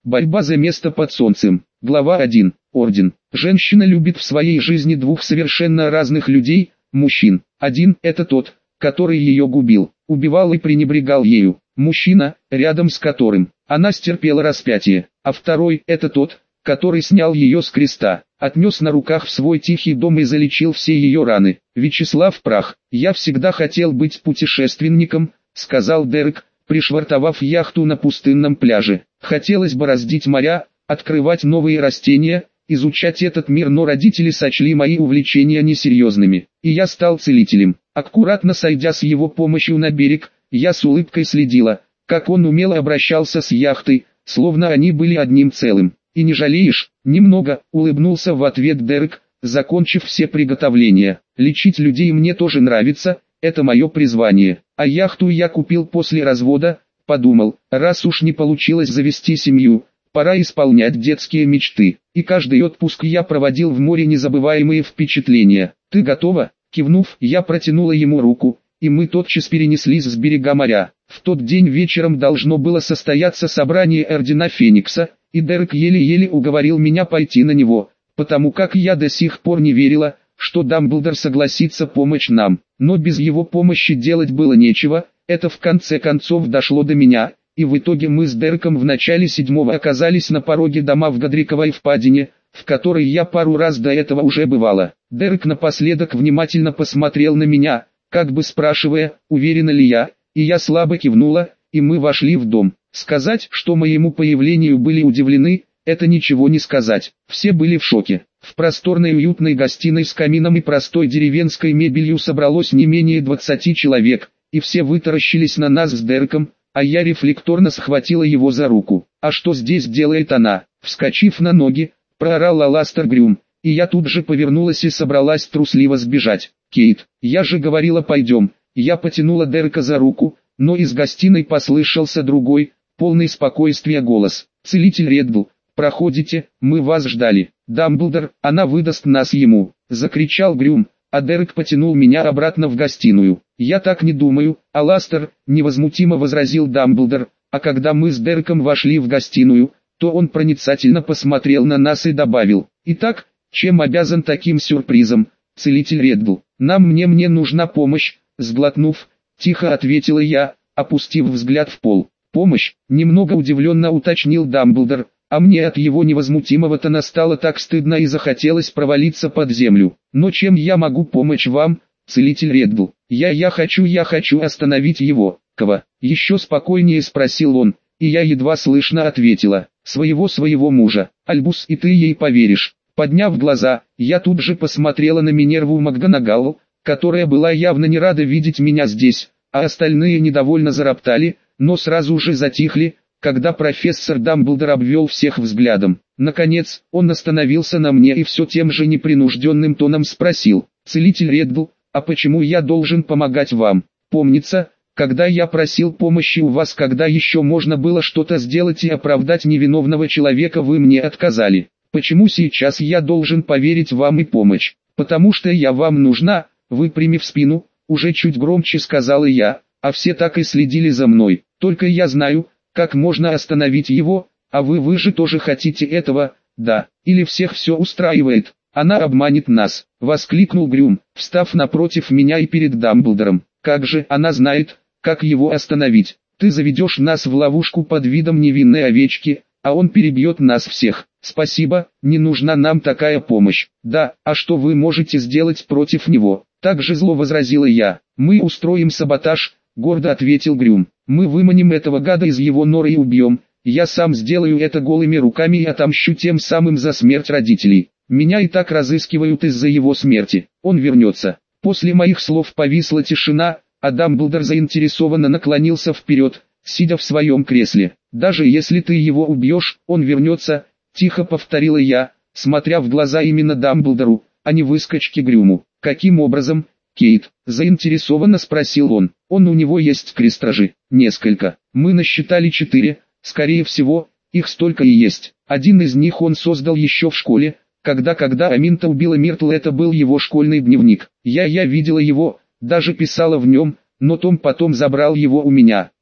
Борьба за место под солнцем. Глава 1. Орден. Женщина любит в своей жизни двух совершенно разных людей, мужчин. Один – это тот, который ее губил, убивал и пренебрегал ею. Мужчина, рядом с которым она стерпела распятие. А второй – это тот, который снял ее с креста, отнес на руках в свой тихий дом и залечил все ее раны. Вячеслав Прах. «Я всегда хотел быть путешественником», — сказал Дерек, пришвартовав яхту на пустынном пляже. «Хотелось бороздить моря, открывать новые растения, изучать этот мир, но родители сочли мои увлечения несерьезными, и я стал целителем». Аккуратно сойдя с его помощью на берег, я с улыбкой следила, как он умело обращался с яхтой, словно они были одним целым. «И не жалеешь?» «Немного», — улыбнулся в ответ Дерек, закончив все приготовления. «Лечить людей мне тоже нравится, это мое призвание. А яхту я купил после развода, подумал, раз уж не получилось завести семью, пора исполнять детские мечты. И каждый отпуск я проводил в море незабываемые впечатления. Ты готова?» Кивнув, я протянула ему руку, и мы тотчас перенеслись с берега моря. В тот день вечером должно было состояться собрание Ордена Феникса, и Дерек еле-еле уговорил меня пойти на него, потому как я до сих пор не верила, что Дамблдор согласится помочь нам. Но без его помощи делать было нечего, это в конце концов дошло до меня, и в итоге мы с Дереком в начале 7-го оказались на пороге дома в Годриковой впадине, в которой я пару раз до этого уже бывала. Дерек напоследок внимательно посмотрел на меня, как бы спрашивая, уверена ли я, и я слабо кивнула, и мы вошли в дом. Сказать, что моему появлению были удивлены, это ничего не сказать. Все были в шоке. В просторной уютной гостиной с камином и простой деревенской мебелью собралось не менее 20 человек, и все вытаращились на нас с Дереком, а я рефлекторно схватила его за руку. «А что здесь делает она?» Вскочив на ноги, проорал Аластер Грюм, и я тут же повернулась и собралась трусливо сбежать. «Кейт, я же говорила, пойдем». Я потянула Дерека за руку, но из гостиной послышался другой, полный спокойствия голос. «Целитель Реддл, проходите, мы вас ждали». «Дамблдор, она выдаст нас ему», — закричал Грюм, а Дерек потянул меня обратно в гостиную. «Я так не думаю, Аластер», — невозмутимо возразил Дамблдор, а когда мы с Дереком вошли в гостиную, то он проницательно посмотрел на нас и добавил: «Итак, чем обязан таким сюрпризом, целитель Реддл?» Мне нужна помощь», — сглотнув, тихо ответила я, опустив взгляд в пол. «Помощь?» — немного удивленно уточнил Дамблдор, а мне от его невозмутимого тона стало так стыдно и захотелось провалиться под землю. «Но чем я могу помочь вам, целитель Реддл?» Я хочу остановить его». «Кого?» — еще спокойнее спросил он, и я едва слышно ответила: «Своего мужа, Альбус, и ты ей поверишь». Подняв глаза, я тут же посмотрела на Минерву МакГонагалл, которая была явно не рада видеть меня здесь, а остальные недовольно зароптали, но сразу же затихли, когда профессор Дамблдор обвел всех взглядом. Наконец, он остановился на мне и все тем же непринужденным тоном спросил: «Целитель Реддл, а почему я должен помогать вам? Помнится, когда я просил помощи у вас, когда еще можно было что-то сделать и оправдать невиновного человека, вы мне отказали. Почему сейчас я должен поверить вам и помочь? Потому что я вам нужна», выпрямив спину, уже чуть громче сказала я, а все так и следили за мной. «Только я знаю, как можно остановить его, а вы же тоже хотите этого, да? Или всех все устраивает? Она обманет нас», — воскликнул Грюм, встав напротив меня и перед Дамблдором. «Как же она знает, как его остановить? Ты заведешь нас в ловушку под видом невинной овечки, а он перебьет нас всех. Спасибо, не нужна нам такая помощь». «Да, а что вы можете сделать против него?» Так же зло возразила я. «Мы устроим саботаж», — гордо ответил Грюм. «Мы выманим этого гада из его норы и убьем. Я сам сделаю это голыми руками и отомщу тем самым за смерть родителей. Меня и так разыскивают из-за его смерти. Он вернется». После моих слов повисла тишина, а Дамблдор заинтересованно наклонился вперед, сидя в своем кресле. «Даже если ты его убьешь, он вернется», — тихо повторила я, смотря в глаза именно Дамблдору, а не выскочке Грюму. «Каким образом, Кейт?» — заинтересованно спросил он. «У него есть крестражи». «Несколько. Мы насчитали 4, скорее всего, их столько и есть. Один из них он создал еще в школе, когда Аминта убила Миртл, это был его школьный дневник. Я видела его, даже писала в нем, но Том потом забрал его у меня.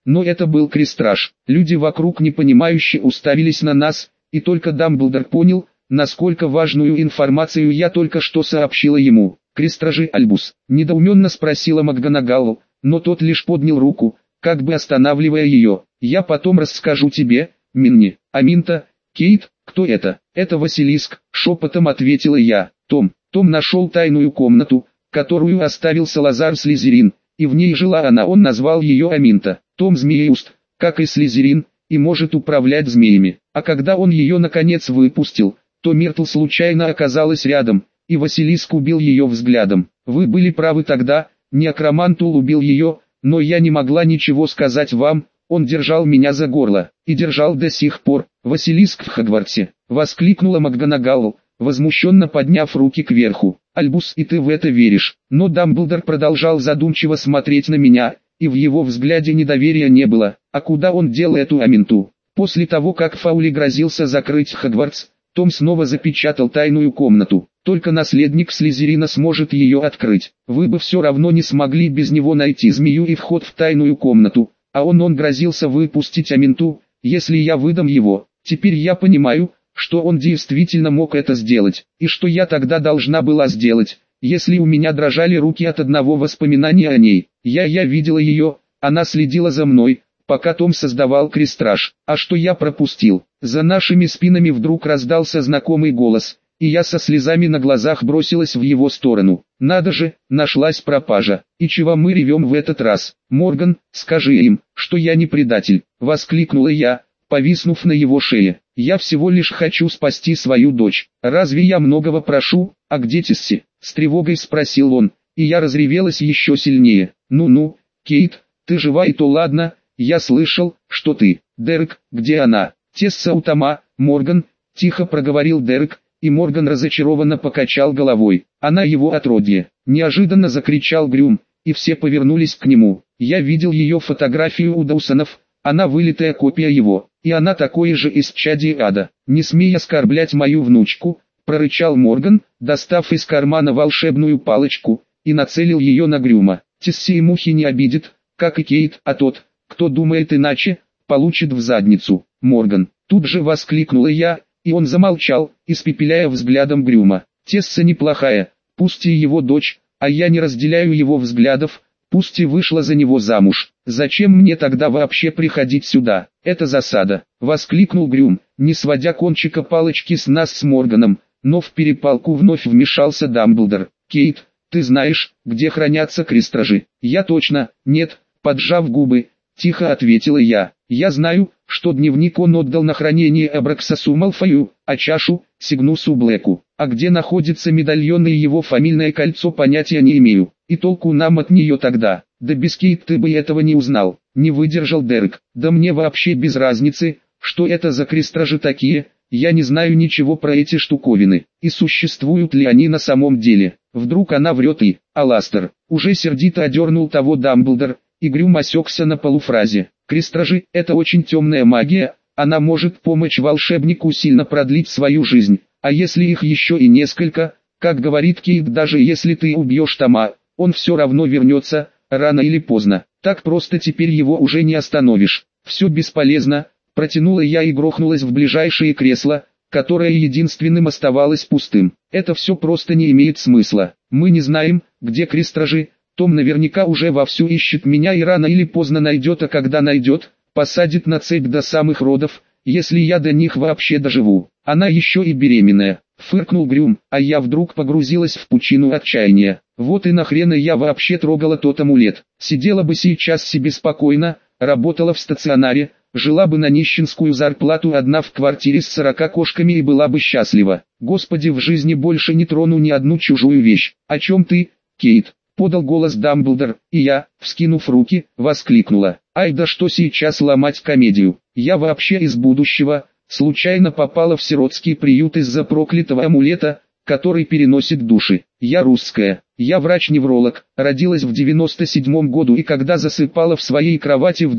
Но это был крестраж. Люди вокруг непонимающе уставились на нас, и только Дамблдор понял, насколько важную информацию я только что сообщила ему. «Крестражи, Альбус?» – недоуменно спросила МакГонагалл, но тот лишь поднял руку, как бы останавливая ее. «Я потом расскажу тебе, Минни». «Аминта? Кейт, кто это?» «Это Василиск», – шепотом ответила я. Том нашел тайную комнату, которую оставил Салазар Слизерин, и в ней жила она. Он назвал ее Аминта. Том змееуст, как и Слизерин, и может управлять змеями. А когда он ее наконец выпустил, то Миртл случайно оказалась рядом, и Василиск убил ее взглядом. Вы были правы тогда, Некромантул убил ее, но я не могла ничего сказать вам, он держал меня за горло, и держал до сих пор. «Василиск в Хогвартсе!» — воскликнула МакГонагалл, возмущенно подняв руки кверху. «Альбус, и ты в это веришь?» Но Дамблдор продолжал задумчиво смотреть на меня, и в его взгляде недоверия не было. А куда он дел эту Аминту? После того, как Фаули грозился закрыть Хогвартс, Том снова запечатал тайную комнату. Только наследник Слизерина сможет ее открыть. Вы бы все равно не смогли без него найти змею и вход в тайную комнату, а он грозился выпустить Аминту, если я выдам его. Теперь я понимаю, что он действительно мог это сделать, и что я тогда должна была сделать, если у меня дрожали руки от одного воспоминания о ней. Я видела ее, она следила за мной, пока Том создавал крестраж. А что я пропустил? За нашими спинами вдруг раздался знакомый голос, и я со слезами на глазах бросилась в его сторону. Надо же, нашлась пропажа. И чего мы ревем в этот раз? «Морган, скажи им, что я не предатель», — воскликнула я, повиснув на его шее. «Я всего лишь хочу спасти свою дочь. Разве я многого прошу? А где Тисси?» — с тревогой спросил он, и я разревелась еще сильнее. «Ну-ну, Кейт, ты жива и то ладно, я слышал, что ты. Дерек, где она?» «Тесса у Тома, Морган», — тихо проговорил Дерек, и Морган разочарованно покачал головой. «Она его отродье», — неожиданно закричал Грюм, и все повернулись к нему. «Я видел ее фотографию у Доусонов, она вылитая копия его, и она такое же исчадие ада. Не смей оскорблять мою внучку», — прорычал Морган, достав из кармана волшебную палочку, и нацелил ее на Грюма. «Тисси и мухи не обидит, как и Кейт, а тот, кто думает иначе, получит в задницу». «Морган!» — тут же воскликнула я, и он замолчал, испепеляя взглядом Грюма. «Тесса неплохая, пусть и его дочь, а я не разделяю его взглядов, пусть и вышла за него замуж. Зачем мне тогда вообще приходить сюда? Это засада!» — воскликнул Грюм, не сводя кончика палочки с нас с Морганом, но в перепалку вновь вмешался Дамблдор. «Кейт, ты знаешь, где хранятся крестражи?» «Я точно, нет», — поджав губы, тихо ответила я. «Я знаю, что дневник он отдал на хранение Абраксасу Малфою, а чашу — Сигнусу Блэку. А где находится медальон и его фамильное кольцо, понятия не имею, и толку нам от нее тогда. Да без Кейт ты бы этого не узнал», — не выдержал Дерек. «Да мне вообще без разницы, что это за крестражи такие, я не знаю ничего про эти штуковины, и существуют ли они на самом деле. Вдруг она врет и...» Аластер уже сердито одернул того Дамблдор, и Грюм осекся на полуфразе. «Крестражи — это очень темная магия, она может помочь волшебнику сильно продлить свою жизнь, а если их еще и несколько, как говорит Кейт, даже если ты убьешь Тома, он все равно вернется, рано или поздно, так просто теперь его уже не остановишь. Все бесполезно», — протянула я и грохнулась в ближайшее кресло, которое единственным оставалось пустым. «Это все просто не имеет смысла. Мы не знаем, где крестражи. Том наверняка уже вовсю ищет меня и рано или поздно найдет, а когда найдет, посадит на цепь до самых родов, если я до них вообще доживу. Она еще и беременная», — фыркнул Грюм, а я вдруг погрузилась в пучину отчаяния. Вот и нахрена я вообще трогала тот амулет. Сидела бы сейчас себе спокойно, работала в стационаре, жила бы на нищенскую зарплату одна в квартире с 40 кошками и была бы счастлива. Господи, в жизни больше не трону ни одну чужую вещь. «О чем ты, Кейт?» — подал голос Дамблдор, и я, вскинув руки, воскликнула. «Ай да что сейчас ломать комедию? Я вообще из будущего, случайно попала в сиротский приют из-за проклятого амулета, который переносит души. Я русская, я врач-невролог, родилась в 97 году, и когда засыпала в своей кровати в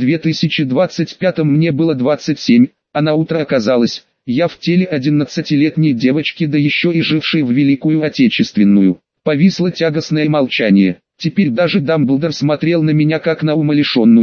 2025 мне было 27, а на утро оказалось, я в теле 11-летней девочки, да еще и жившей в Великую Отечественную». Повисло тягостное молчание. Теперь даже Дамблдор смотрел на меня как на умалишенную,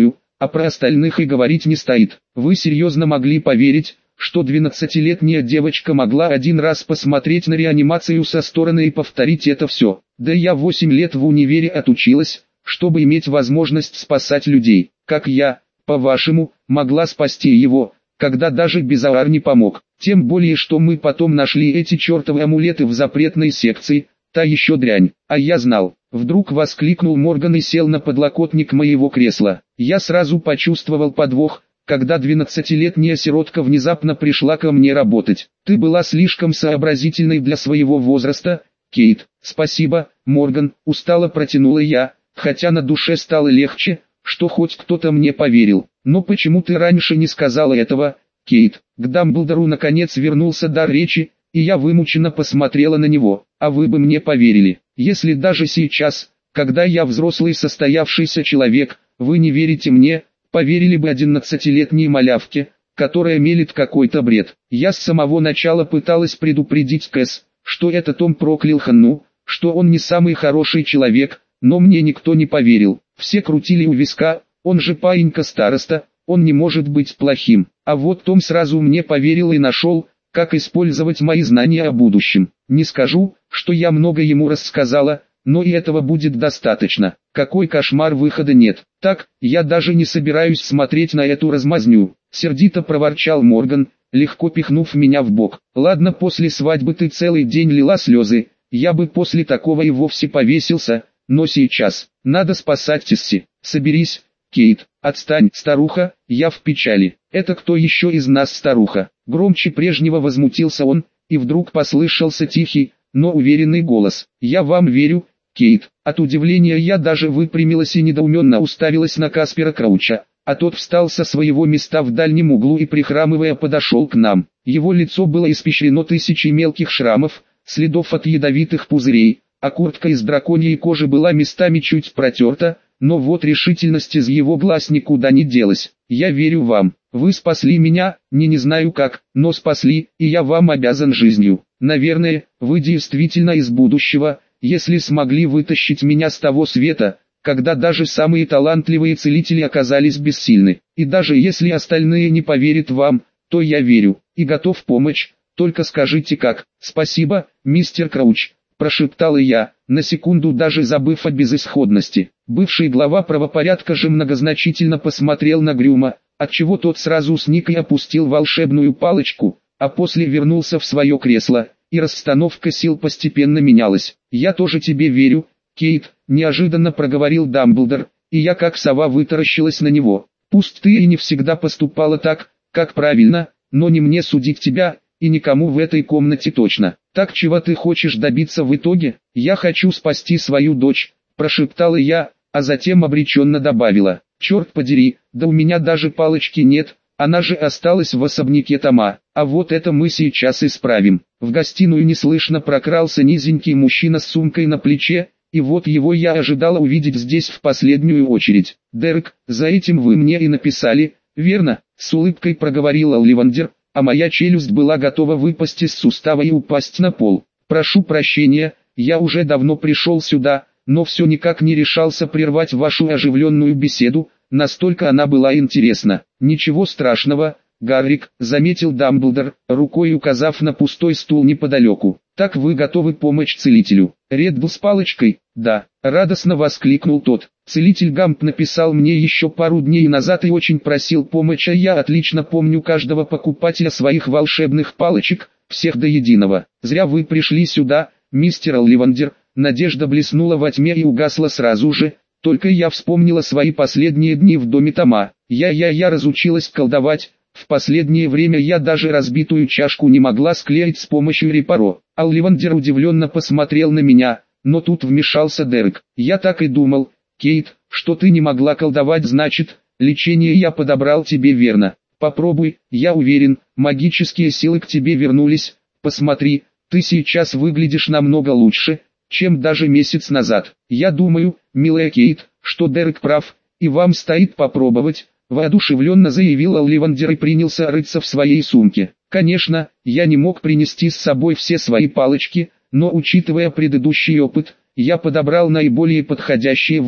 а про остальных и говорить не стоит. Вы серьезно могли поверить, что 12-летняя девочка могла один раз посмотреть на реанимацию со стороны и повторить это все? Да я 8 лет в универе отучилась, чтобы иметь возможность спасать людей. Как я, по-вашему, могла спасти его, когда даже Безаар не помог? Тем более, что мы потом нашли эти чертовы амулеты в запретной секции, та еще дрянь. А я знал. Вдруг воскликнул Морган и сел на подлокотник моего кресла. Я сразу почувствовал подвох, когда 12-летняя сиротка внезапно пришла ко мне работать. Ты была слишком сообразительной для своего возраста, Кейт. Спасибо, Морган, устало протянула я, хотя на душе стало легче, что хоть кто-то мне поверил. Но почему ты раньше не сказала этого, Кейт? К Дамблдору наконец вернулся дар речи, и я вымученно посмотрела на него. А вы бы мне поверили, если даже сейчас, когда я взрослый состоявшийся человек, вы не верите мне, поверили бы 11-летней малявке, которая мелет какой-то бред. Я с самого начала пыталась предупредить Кэс, что это Том проклял Ханну, что он не самый хороший человек, но мне никто не поверил. Все крутили у виска, он же паинька-староста, он не может быть плохим. А вот Том сразу мне поверил и нашел, как использовать мои знания о будущем. Не скажу, что я много ему рассказала, но и этого будет достаточно. Какой кошмар, выхода нет. Так, я даже не собираюсь смотреть на эту размазню. Сердито проворчал Морган, легко пихнув меня в бок. Ладно, после свадьбы ты целый день лила слезы, я бы после такого и вовсе повесился, но сейчас, надо спасать Тисси. Соберись, Кейт, отстань, старуха, я в печали. Это кто еще из нас старуха? Громче прежнего возмутился он, и вдруг послышался тихий, но уверенный голос. Я вам верю, Кейт. От удивления я даже выпрямилась и недоуменно уставилась на Каспера Крауча, а тот встал со своего места в дальнем углу и прихрамывая подошел к нам. Его лицо было испещрено тысячей мелких шрамов, следов от ядовитых пузырей, а куртка из драконьей кожи была местами чуть протерта, но вот решительность из его глаз никуда не делась. Я верю вам. Вы спасли меня, не знаю как, но спасли, и я вам обязан жизнью. Наверное, вы действительно из будущего, если смогли вытащить меня с того света, когда даже самые талантливые целители оказались бессильны. И даже если остальные не поверят вам, то я верю, и готов помочь, только скажите как. Спасибо, мистер Крауч, прошептала я, на секунду даже забыв о безысходности. Бывший глава правопорядка же многозначительно посмотрел на Грюма, отчего тот сразу сник и опустил волшебную палочку, а после вернулся в свое кресло, и расстановка сил постепенно менялась. «Я тоже тебе верю, Кейт», — неожиданно проговорил Дамблдор, и я как сова вытаращилась на него. «Пусть ты и не всегда поступала так, как правильно, но не мне судить тебя, и никому в этой комнате точно. Так чего ты хочешь добиться в итоге?» «Я хочу спасти свою дочь», — прошептала я, а затем обреченно добавила. «Черт подери, да у меня даже палочки нет, она же осталась в особняке Тома, а вот это мы сейчас исправим». В гостиную неслышно прокрался низенький мужчина с сумкой на плече, и вот его я ожидала увидеть здесь в последнюю очередь. «Дерек, за этим вы мне и написали, верно?» — с улыбкой проговорил Олливандер, а моя челюсть была готова выпасть из сустава и упасть на пол. «Прошу прощения, я уже давно пришел сюда, но все никак не решался прервать вашу оживленную беседу, настолько она была интересна». «Ничего страшного, Гаррик», — заметил Дамблдор, рукой указав на пустой стул неподалеку. «Так вы готовы помочь целителю?» «Реддл с палочкой?» «Да», — радостно воскликнул тот. «Целитель Гамп написал мне еще пару дней назад и очень просил помощи, а я отлично помню каждого покупателя своих волшебных палочек, всех до единого. Зря вы пришли сюда, мистер Олливандер». Надежда блеснула во тьме и угасла сразу же, только я вспомнила свои последние дни в доме Тома. Я разучилась колдовать, в последнее время я даже разбитую чашку не могла склеить с помощью репаро. Олливандер удивленно посмотрел на меня, но тут вмешался Дерек. «Я так и думал, Кейт, что ты не могла колдовать, значит, лечение я подобрал тебе верно. Попробуй, я уверен, магические силы к тебе вернулись. Посмотри, ты сейчас выглядишь намного лучше, чем даже месяц назад. Я думаю, милая Кейт, что Дерек прав, и вам стоит попробовать», — воодушевленно заявил Олливандер и принялся рыться в своей сумке. Конечно, я не мог принести с собой все свои палочки, но учитывая предыдущий опыт, я подобрал наиболее подходящие. Вот,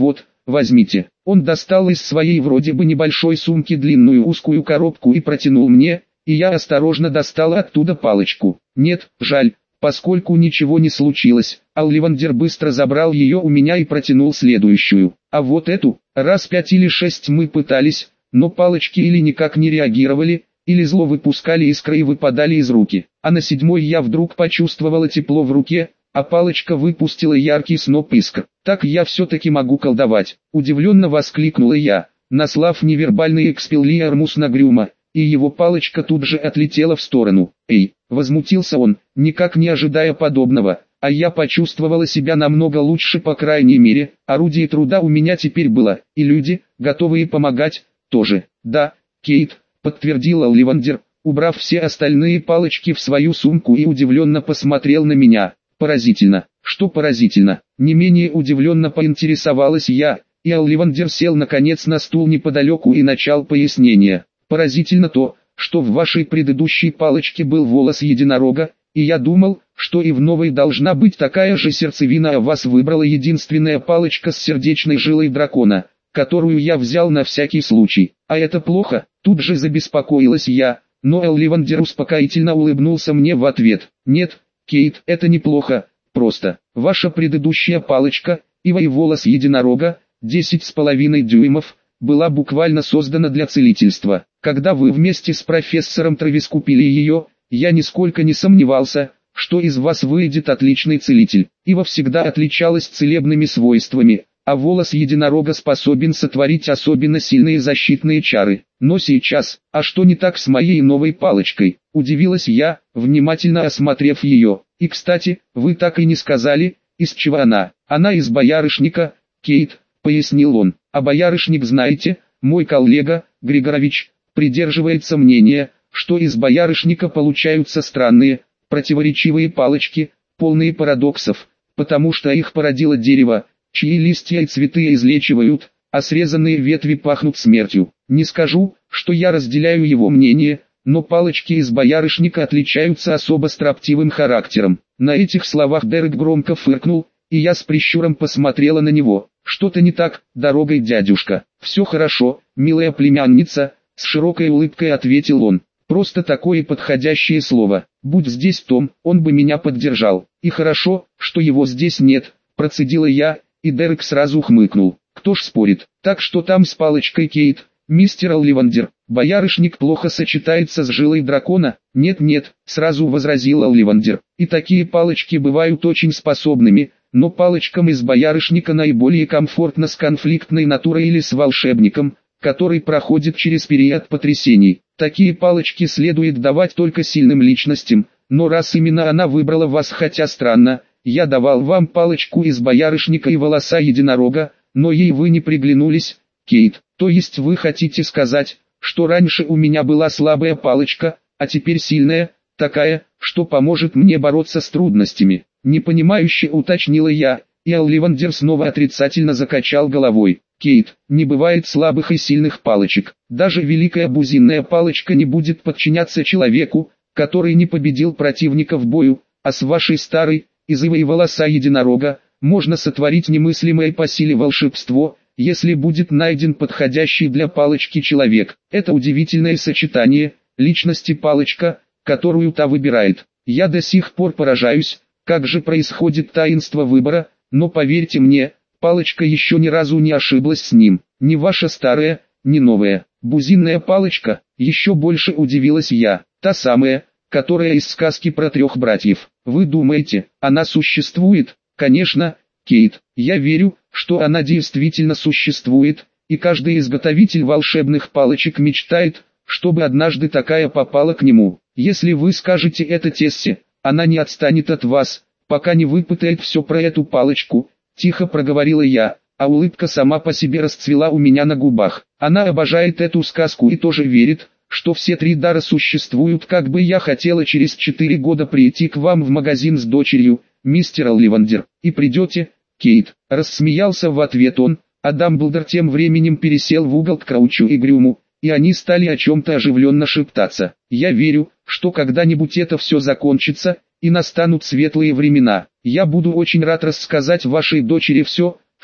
возьмите». Он достал из своей вроде бы небольшой сумки длинную узкую коробку и протянул мне, и я осторожно достал оттуда палочку. «Нет, жаль, поскольку ничего не случилось». Олливандер быстро забрал ее у меня и протянул следующую. «А вот эту, раз 5 или 6 мы пытались, но палочки или никак не реагировали, или зло выпускали искры и выпадали из руки. А на 7-й я вдруг почувствовала тепло в руке, а палочка выпустила яркий сноп искр. Так я все-таки могу колдовать». Удивленно воскликнула я, наслав невербальный экспеллиармус на Грюма, и его палочка тут же отлетела в сторону. «Эй!» — возмутился он, никак не ожидая подобного, а я почувствовала себя намного лучше, по крайней мере, орудие труда у меня теперь было, и люди, готовые помогать, тоже. «Да, Кейт», — подтвердил Олливандер, убрав все остальные палочки в свою сумку, и удивленно посмотрел на меня. «Поразительно». «Что поразительно?» Не менее удивленно поинтересовалась я, и Олливандер сел наконец на стул неподалеку и начал пояснение. «Поразительно то, что в вашей предыдущей палочке был волос единорога, и я думал, что и в новой должна быть такая же сердцевина, а вас выбрала единственная палочка с сердечной жилой дракона, которую я взял на всякий случай. А это плохо?» Тут же забеспокоилась я, но Олливандер успокоительно улыбнулся мне в ответ. «Нет, Кейт, это неплохо, просто ваша предыдущая палочка, ивовый волос единорога, 10,5 дюймов, была буквально создана для целительства. Когда вы вместе с профессором Трэвис купили ее, я нисколько не сомневался, что из вас выйдет отличный целитель. Ива всегда отличалась целебными свойствами, а волос единорога способен сотворить особенно сильные защитные чары. Но сейчас, а что не так с моей новой палочкой? Удивилась я, внимательно осмотрев ее. И кстати, вы так и не сказали, из чего она. Она из боярышника, Кейт, пояснил он. А боярышник, знаете, мой коллега, Григорович, придерживается мнения, что из боярышника получаются странные, противоречивые палочки, полные парадоксов, потому что их породило дерево, чьи листья и цветы излечивают, а срезанные ветви пахнут смертью. Не скажу, что я разделяю его мнение, но палочки из боярышника отличаются особо строптивым характером. На этих словах Дерек громко фыркнул, и я с прищуром посмотрела на него. «Что-то не так, дорогой дядюшка?» «Все хорошо, милая племянница», — с широкой улыбкой ответил он. «Просто такое подходящее слово. Будь здесь Том, он бы меня поддержал. И хорошо, что его здесь нет», — процедила я, и Дерек сразу хмыкнул. «Кто ж спорит? Так что там с палочкой, Кейт, мистер Олливандер? Боярышник плохо сочетается с жилой дракона?» «Нет-нет», — сразу возразил Олливандер. «И такие палочки бывают очень способными, но палочкам из боярышника наиболее комфортно с конфликтной натурой или с волшебником, который проходит через период потрясений. Такие палочки следует давать только сильным личностям, но раз именно она выбрала вас, хотя странно, я давал вам палочку из боярышника и волоса единорога, но ей вы не приглянулись, Кейт. То есть вы хотите сказать, что раньше у меня была слабая палочка, а теперь сильная, такая, что поможет мне бороться с трудностями?» Непонимающе уточнила я, и Олливандер снова отрицательно закачал головой. «Кейт, не бывает слабых и сильных палочек. Даже великая бузинная палочка не будет подчиняться человеку, который не победил противника в бою, а с вашей старой, из ивы и волоса единорога, можно сотворить немыслимое по силе волшебство, если будет найден подходящий для палочки человек. Это удивительное сочетание, личности палочка, которую та выбирает. Я до сих пор поражаюсь, как же происходит таинство выбора, но поверьте мне, палочка еще ни разу не ошиблась с ним. Ни ваша старая, ни новая. Бузинная палочка, еще больше удивилась я. Та самая, которая из сказки про 3 братьев. Вы думаете, она существует? Конечно, Кейт. Я верю, что она действительно существует, и каждый изготовитель волшебных палочек мечтает, чтобы однажды такая попала к нему. Если вы скажете это Тессе, она не отстанет от вас, пока не выпытает все про эту палочку, тихо проговорила я, а улыбка сама по себе расцвела у меня на губах. Она обожает эту сказку и тоже верит, что все 3 дара существуют. Как бы я хотела через 4 года прийти к вам в магазин с дочерью, мистер Олливандер, и придете, Кейт. Рассмеялся в ответ он, а Дамблдор тем временем пересел в угол к Краучу и Грюму, и они стали о чем-то оживленно шептаться. «Я верю, что когда-нибудь это все закончится, и настанут светлые времена. Я буду очень рад рассказать вашей дочери все,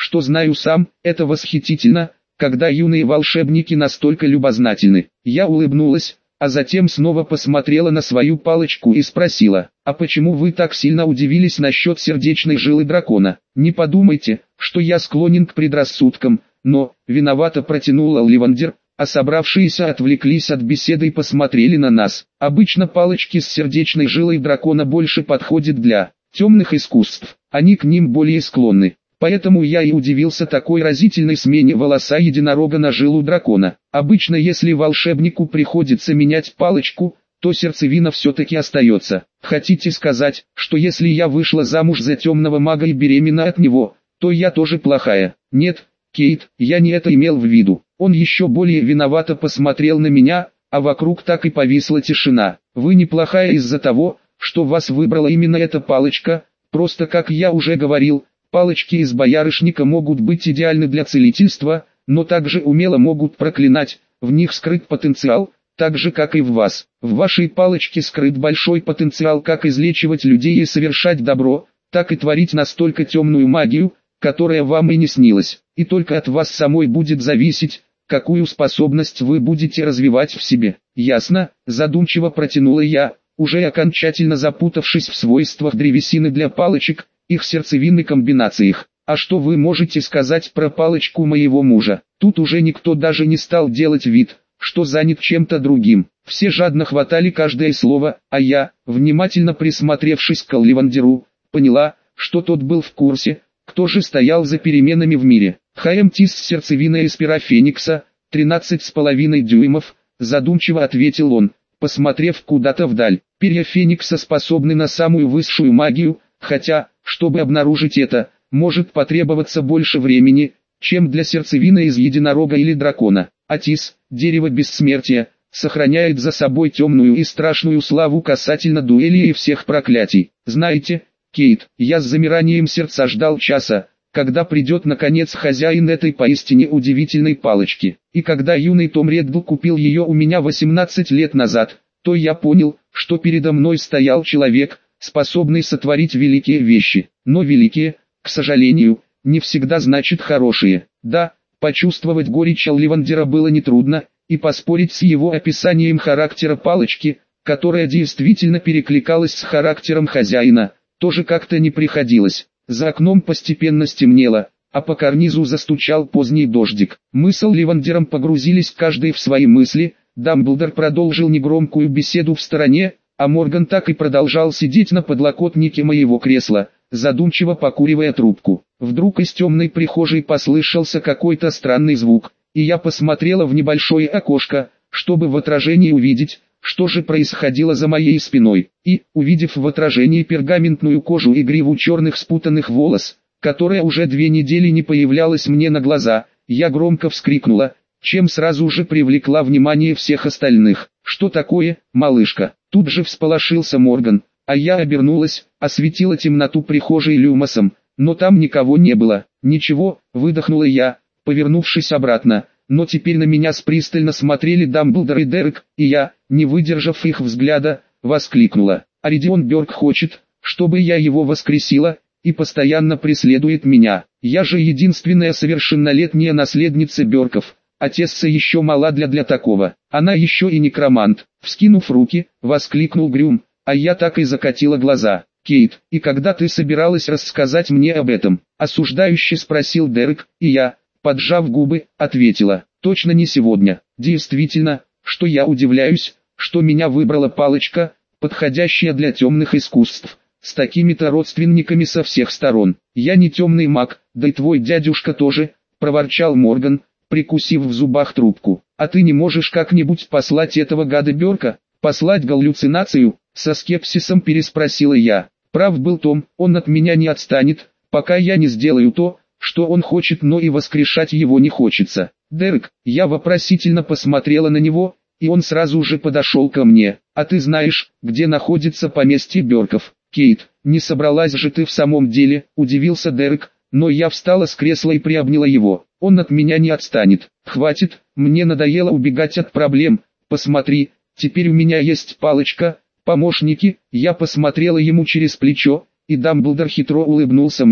что знаю сам, это восхитительно, когда юные волшебники настолько любознательны. Я улыбнулась, а затем снова посмотрела на свою палочку и спросила: «А почему вы так сильно удивились насчет сердечной жилы дракона? Не подумайте, что я склонен к предрассудкам, но...» Виновато протянула Ливандер, а собравшиеся отвлеклись от беседы и посмотрели на нас. Обычно палочки с сердечной жилой дракона больше подходят для темных искусств, они к ним более склонны. Поэтому я и удивился такой разительной смене волоса единорога на жилу дракона. Обычно если волшебнику приходится менять палочку, то сердцевина все-таки остается. Хотите сказать, что если я вышла замуж за темного мага и беременна от него, то я тоже плохая? Нет, Кейт, я не это имел в виду. Он еще более виновато посмотрел на меня, а вокруг так и повисла тишина. Вы неплохая из-за того, что вас выбрала именно эта палочка, просто как я уже говорил, палочки из боярышника могут быть идеальны для целительства, но также умело могут проклинать, в них скрыт потенциал, так же как и в вас. В вашей палочке скрыт большой потенциал как излечивать людей и совершать добро, так и творить настолько темную магию, которая вам и не снилась. И только от вас самой будет зависеть, какую способность вы будете развивать в себе. Ясно, задумчиво протянула я, уже окончательно запутавшись в свойствах древесины для палочек, их сердцевинной комбинациях. А что вы можете сказать про палочку моего мужа? Тут уже никто даже не стал делать вид, что занят чем-то другим. Все жадно хватали каждое слово, а я, внимательно присмотревшись к Ливандеру, поняла, что тот был в курсе, кто же стоял за переменами в мире. ХМТИС сердцевина эспера Феникса, 13,5 дюймов, задумчиво ответил он, посмотрев куда-то вдаль. Перья Феникса способны на самую высшую магию, хотя, чтобы обнаружить это, может потребоваться больше времени, чем для сердцевины из единорога или дракона. Атис, дерево бессмертия, сохраняет за собой темную и страшную славу касательно дуэлей и всех проклятий. Знаете, Кейт, я с замиранием сердца ждал часа, когда придет наконец хозяин этой поистине удивительной палочки. И когда юный Том Реддл купил ее у меня 18 лет назад, то я понял, что передо мной стоял человек, способный сотворить великие вещи. Но великие, к сожалению, не всегда значит хорошие. Да, почувствовать горечь Ливандера было нетрудно, и поспорить с его описанием характера палочки, которая действительно перекликалась с характером хозяина, тоже как-то не приходилось. За окном постепенно стемнело, а по карнизу застучал поздний дождик. Мы с Ливандером погрузились каждый в свои мысли, Дамблдор продолжил негромкую беседу в стороне, а Морган так и продолжал сидеть на подлокотнике моего кресла, задумчиво покуривая трубку. Вдруг из темной прихожей послышался какой-то странный звук, и я посмотрела в небольшое окошко, чтобы в отражении увидеть, что же происходило за моей спиной. И, увидев в отражении пергаментную кожу и гриву черных спутанных волос, которая уже 2 недели не появлялась мне на глаза, я громко вскрикнула, чем сразу же привлекла внимание всех остальных. «Что такое, малышка?» Тут же всполошился Морган, а я обернулась, осветила темноту прихожей люмосом, но там никого не было. «Ничего», выдохнула я, повернувшись обратно, но теперь на меня пристально смотрели Дамблдор и Дерек, и я, не выдержав их взгляда, воскликнула: «Аридион Бёрк хочет, чтобы я его воскресила, и постоянно преследует меня. Я же единственная совершеннолетняя наследница Бёрков, а Тесса еще мала для такого. Она еще и некромант». Вскинув руки, воскликнул Грюм, а я так и закатила глаза. «Кейт, и когда ты собиралась рассказать мне об этом?» Осуждающе спросил Дерек, и я, поджав губы, ответила: «Точно не сегодня». Действительно, что я удивляюсь, что меня выбрала палочка, подходящая для темных искусств, с такими-то родственниками со всех сторон. «Я не темный маг, да и твой дядюшка тоже», проворчал Морган, прикусив в зубах трубку. «А ты не можешь как-нибудь послать этого гада Бёрка?» «Послать галлюцинацию?» Со скепсисом переспросила я. Прав был Том, он от меня не отстанет, пока я не сделаю то, что он хочет, но и воскрешать его не хочется. «Дерек», я вопросительно посмотрела на него, и он сразу же подошел ко мне. «А ты знаешь, где находится поместье Бёрков?» «Кейт, не собралась же ты в самом деле?» – удивился Дерек, но я встала с кресла и приобняла его. «Он от меня не отстанет. Хватит, мне надоело убегать от проблем. Посмотри, теперь у меня есть палочка, помощники». Я посмотрела ему через плечо, и Дамблдор хитро улыбнулся мне.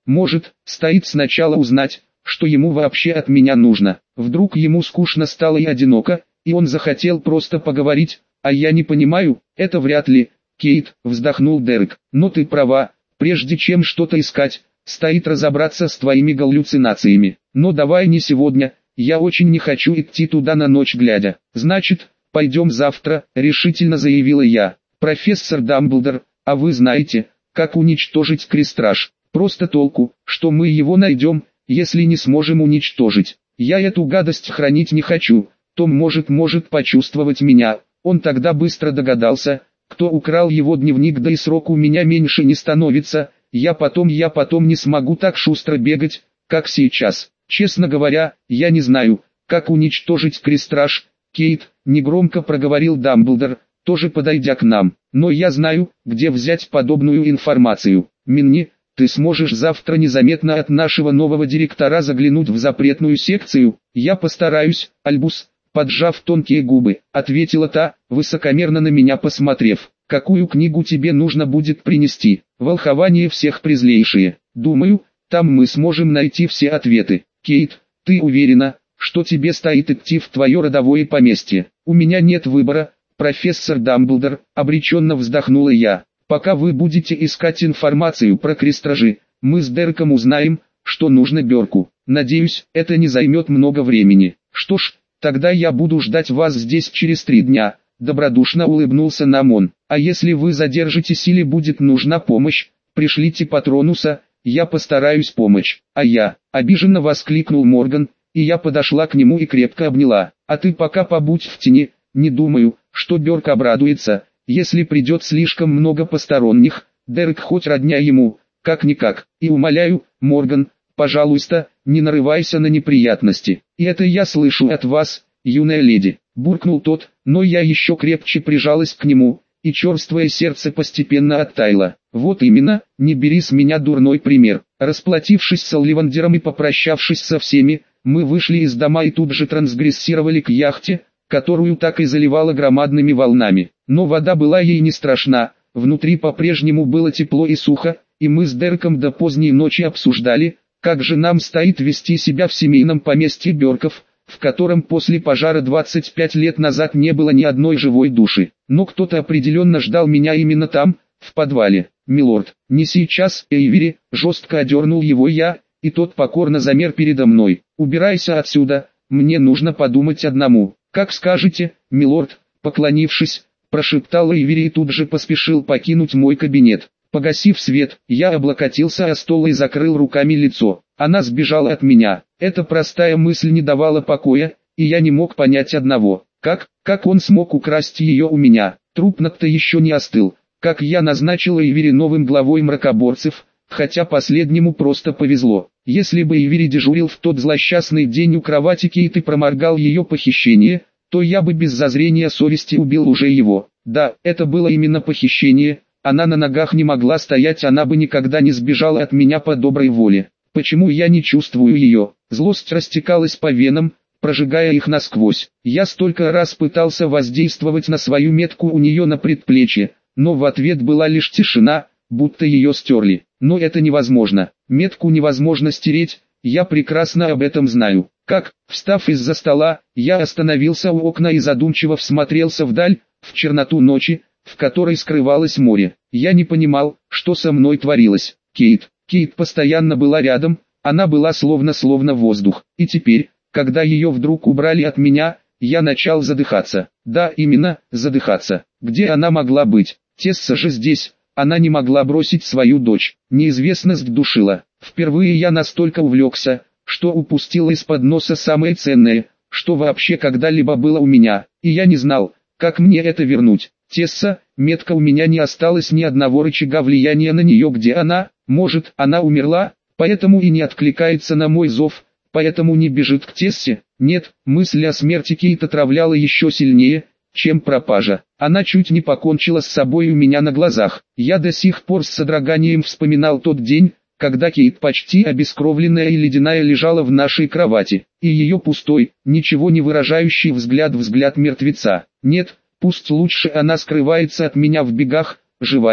Может, стоит сначала узнать, что ему вообще от меня нужно. Вдруг ему скучно стало и одиноко, и он захотел просто поговорить, а я не понимаю, это вряд ли. Кейт, вздохнул Дерек, но ты права, прежде чем что-то искать, стоит разобраться с твоими галлюцинациями. Но давай не сегодня, я очень не хочу идти туда на ночь глядя. Значит, пойдем завтра, решительно заявила я. Профессор Дамблдор, а вы знаете, как уничтожить крестраж? Просто толку, что мы его найдем, если не сможем уничтожить. Я эту гадость хранить не хочу, Том может почувствовать меня. Он тогда быстро догадался, кто украл его дневник, да и срок у меня меньше не становится. Я потом не смогу так шустро бегать, как сейчас. Честно говоря, я не знаю, как уничтожить крестраж. Кейт, негромко проговорил Дамблдор, тоже подойдя к нам. Но я знаю, где взять подобную информацию. Минни, ты сможешь завтра незаметно от нашего нового директора заглянуть в запретную секцию? Я постараюсь, Альбус, поджав тонкие губы, ответила та, высокомерно на меня посмотрев. Какую книгу тебе нужно будет принести? Волхование всех презлейшие. Думаю, там мы сможем найти все ответы. Кейт, ты уверена, что тебе стоит идти в твое родовое поместье? У меня нет выбора, профессор Дамблдор, обреченно вздохнула я. Пока вы будете искать информацию про крестражи, мы с Дереком узнаем, что нужно Бёрку. Надеюсь, это не займет много времени. Что ж, тогда я буду ждать вас здесь через 3 дня, добродушно улыбнулся нам он. А если вы задержитесь или будет нужна помощь, пришлите Патронуса, я постараюсь помочь. А я, обиженно воскликнул Морган, и я подошла к нему и крепко обняла. А ты пока побудь в тени, не думаю, что Бёрк обрадуется, если придет слишком много посторонних. Дерек хоть родня ему, как-никак. И умоляю, Морган, пожалуйста, не нарывайся на неприятности. И это я слышу от вас, юная леди, буркнул тот, но я еще крепче прижалась к нему, и черствое сердце постепенно оттаяло. Вот именно, не бери с меня дурной пример. Расплатившись с Олливандером и попрощавшись со всеми, мы вышли из дома и тут же трансгрессировали к яхте, которую так и заливало громадными волнами. Но вода была ей не страшна, внутри по-прежнему было тепло и сухо, и мы с Дереком до поздней ночи обсуждали, как же нам стоит вести себя в семейном поместье Бёрков, в котором после пожара 25 лет назад не было ни одной живой души. Но кто-то определенно ждал меня именно там, в подвале. «Милорд, не сейчас, Эйвери», жестко одернул его я, и тот покорно замер передо мной. «Убирайся отсюда, мне нужно подумать одному». «Как скажете, милорд», поклонившись, прошептал Эйвери и тут же поспешил покинуть мой кабинет. Погасив свет, я облокотился о стол и закрыл руками лицо. Она сбежала от меня. Эта простая мысль не давала покоя, и я не мог понять одного. Как он смог украсть ее у меня? Труп Натта еще не остыл. Как я назначил Эйвери новым главой мракоборцев, хотя последнему просто повезло. Если бы Эйвери дежурил в тот злосчастный день у кровати Кейт и проморгал ее похищение, то я бы без зазрения совести убил уже его. Да, это было именно похищение, она на ногах не могла стоять, она бы никогда не сбежала от меня по доброй воле. Почему я не чувствую ее? Злость растекалась по венам, прожигая их насквозь. Я столько раз пытался воздействовать на свою метку у нее на предплечье, но в ответ была лишь тишина, будто ее стерли. Но это невозможно. Метку невозможно стереть, я прекрасно об этом знаю. Встав из-за стола, я остановился у окна и задумчиво всмотрелся вдаль, в черноту ночи, в которой скрывалось море. Я не понимал, что со мной творилось. Кейт постоянно была рядом, она была словно воздух. И теперь, когда ее вдруг убрали от меня, я начал задыхаться. Да, именно, задыхаться. Где она могла быть? Тесса же здесь. Она не могла бросить свою дочь. Неизвестность душила. Впервые я настолько увлекся, что упустил из-под носа самое ценное, что вообще когда-либо было у меня. И я не знал, как мне это вернуть. Тесса, метка у меня не осталось ни одного рычага влияния на нее. Где она? Может, она умерла, поэтому и не откликается на мой зов, поэтому не бежит к Тессе? Нет, мысль о смерти Кейт отравляла еще сильнее, чем пропажа. Она чуть не покончила с собой у меня на глазах. Я до сих пор с содроганием вспоминал тот день, когда Кейт почти обескровленная и ледяная лежала в нашей кровати, и ее пустой, ничего не выражающий взгляд мертвеца. Нет, пусть лучше она скрывается от меня в бегах, живая,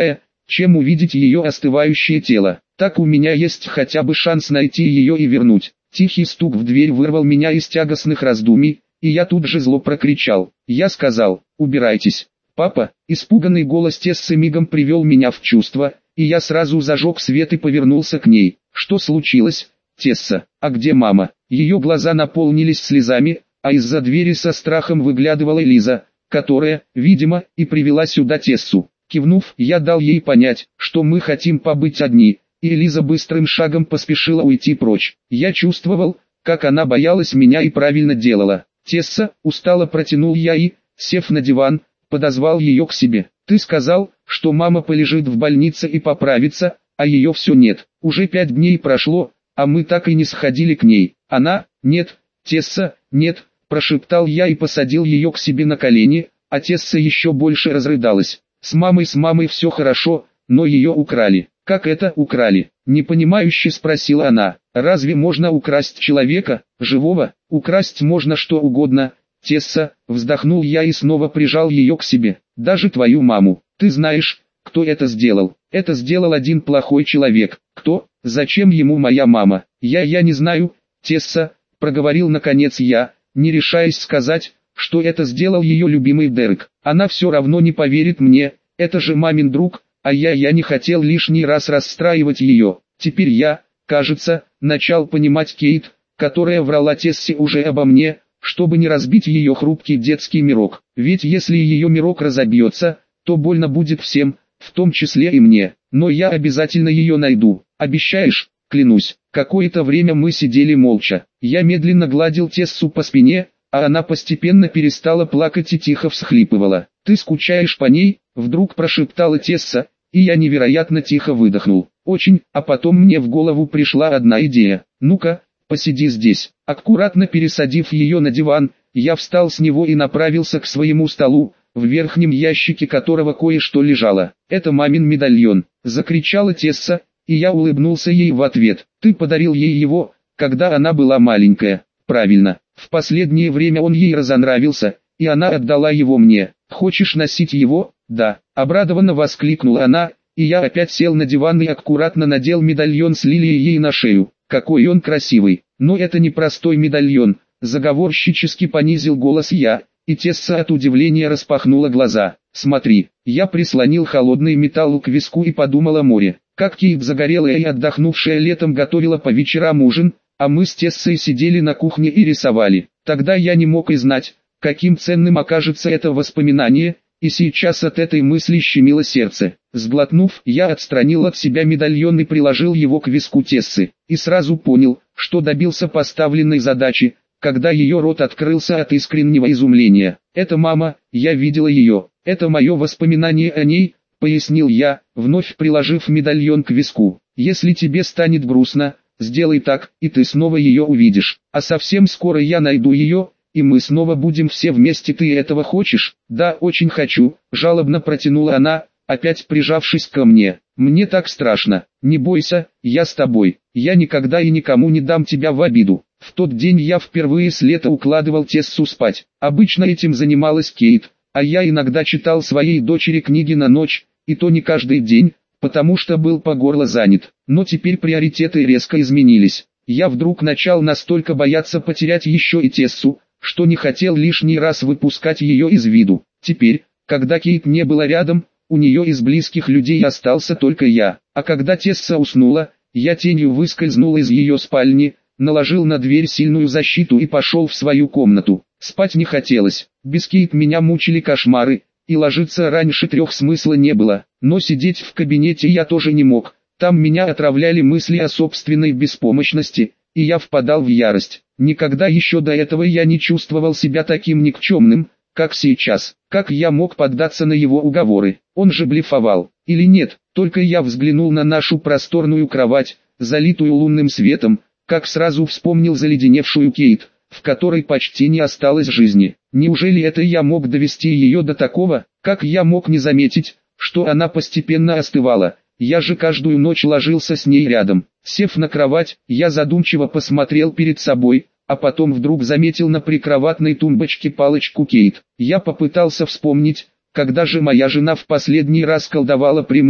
чем увидеть ее остывающее тело. Так у меня есть хотя бы шанс найти ее и вернуть. Тихий стук в дверь вырвал меня из тягостных раздумий, и я тут же зло прокричал. Я сказал: убирайтесь. Папа, испуганный голос Тессы мигом привел меня в чувство, и я сразу зажег свет и повернулся к ней. Что случилось, Тесса? А где мама? Ее глаза наполнились слезами, а из-за двери со страхом выглядывала Лиза, которая, видимо, и привела сюда Тессу. Кивнув, я дал ей понять, что мы хотим побыть одни, и Лиза быстрым шагом поспешила уйти прочь. Я чувствовал, как она боялась меня и правильно делала. Тесса, устало протянул я и, сев на диван, подозвал ее к себе. Ты сказал, что мама полежит в больнице и поправится, а ее все нет. Уже 5 дней прошло, а мы так и не сходили к ней. Она, нет, Тесса, нет, прошептал я и посадил ее к себе на колени, а Тесса еще больше разрыдалась. С мамой все хорошо, но ее украли. Как это украли? Непонимающе спросила она. Разве можно украсть человека, живого? Украсть можно что угодно. Тесса, вздохнул я и снова прижал ее к себе. Даже твою маму. Ты знаешь, кто это сделал? Это сделал один плохой человек. Кто? Зачем ему моя мама? Я не знаю, Тесса, проговорил наконец я, не решаясь сказать, что это сделал ее любимый Дерек. Она все равно не поверит мне, это же мамин друг, а я не хотел лишний раз расстраивать ее. Теперь я, кажется, начал понимать Кейт, которая врала Тессе уже обо мне, чтобы не разбить ее хрупкий детский мирок. Ведь если ее мирок разобьется, то больно будет всем, в том числе и мне. Но я обязательно ее найду. Обещаешь? Клянусь. Какое-то время мы сидели молча. Я медленно гладил Тессу по спине, а она постепенно перестала плакать и тихо всхлипывала. «Ты скучаешь по ней?» — вдруг прошептала Тесса, и я невероятно тихо выдохнул. «Очень», а потом мне в голову пришла одна идея. «Ну-ка, посиди здесь». Аккуратно пересадив ее на диван, я встал с него и направился к своему столу, в верхнем ящике которого кое-что лежало. «Это мамин медальон», — закричала Тесса, и я улыбнулся ей в ответ. «Ты подарил ей его, когда она была маленькая». «Правильно. В последнее время он ей разонравился, и она отдала его мне. Хочешь носить его?» «Да», — обрадованно воскликнула она, и я опять сел на диван и аккуратно надел медальон с лилией ей на шею. «Какой он красивый! Но это не простой медальон», — заговорщически понизил голос я, и Тесса от удивления распахнула глаза. «Смотри». Я прислонил холодный металл к виску и подумал о море. Как Кейт, загорелая и отдохнувшая летом, готовила по вечерам ужин, а мы с Тессой сидели на кухне и рисовали. Тогда я не мог и знать, каким ценным окажется это воспоминание, и сейчас от этой мысли щемило сердце. Сглотнув, я отстранил от себя медальон и приложил его к виску Тессы, и сразу понял, что добился поставленной задачи, когда ее рот открылся от искреннего изумления. «Это мама, я видела ее, это мое воспоминание о ней», — пояснил я, вновь приложив медальон к виску. «Если тебе станет грустно, сделай так, и ты снова ее увидишь. А совсем скоро я найду ее, и мы снова будем все вместе. Ты этого хочешь?» «Да, очень хочу», — жалобно протянула она, опять прижавшись ко мне. «Мне так страшно». «Не бойся, я с тобой. Я никогда и никому не дам тебя в обиду». В тот день я впервые с лета укладывал Тессу спать. Обычно этим занималась Кейт, а я иногда читал своей дочери книги на ночь, и то не каждый день, потому что был по горло занят. Но теперь приоритеты резко изменились. Я вдруг начал настолько бояться потерять еще и Тессу, что не хотел лишний раз выпускать ее из виду. Теперь, когда Кейт не была рядом, у нее из близких людей остался только я. А когда Тесса уснула, я тенью выскользнул из ее спальни, наложил на дверь сильную защиту и пошел в свою комнату. Спать не хотелось. Без Кейт меня мучили кошмары, и ложиться раньше 3 смысла не было. Но сидеть в кабинете я тоже не мог. Там меня отравляли мысли о собственной беспомощности, и я впадал в ярость. Никогда еще до этого я не чувствовал себя таким никчемным, как сейчас. Как я мог поддаться на его уговоры? Он же блефовал. Или нет? Только я взглянул на нашу просторную кровать, залитую лунным светом, как сразу вспомнил заледеневшую Кейт, в которой почти не осталось жизни. Неужели это я мог довести ее до такого? Как я мог не заметить, что она постепенно остывала? Я же каждую ночь ложился с ней рядом. Сев на кровать, я задумчиво посмотрел перед собой, а потом вдруг заметил на прикроватной тумбочке палочку Кейт. Я попытался вспомнить, когда же моя жена в последний раз колдовала при мне,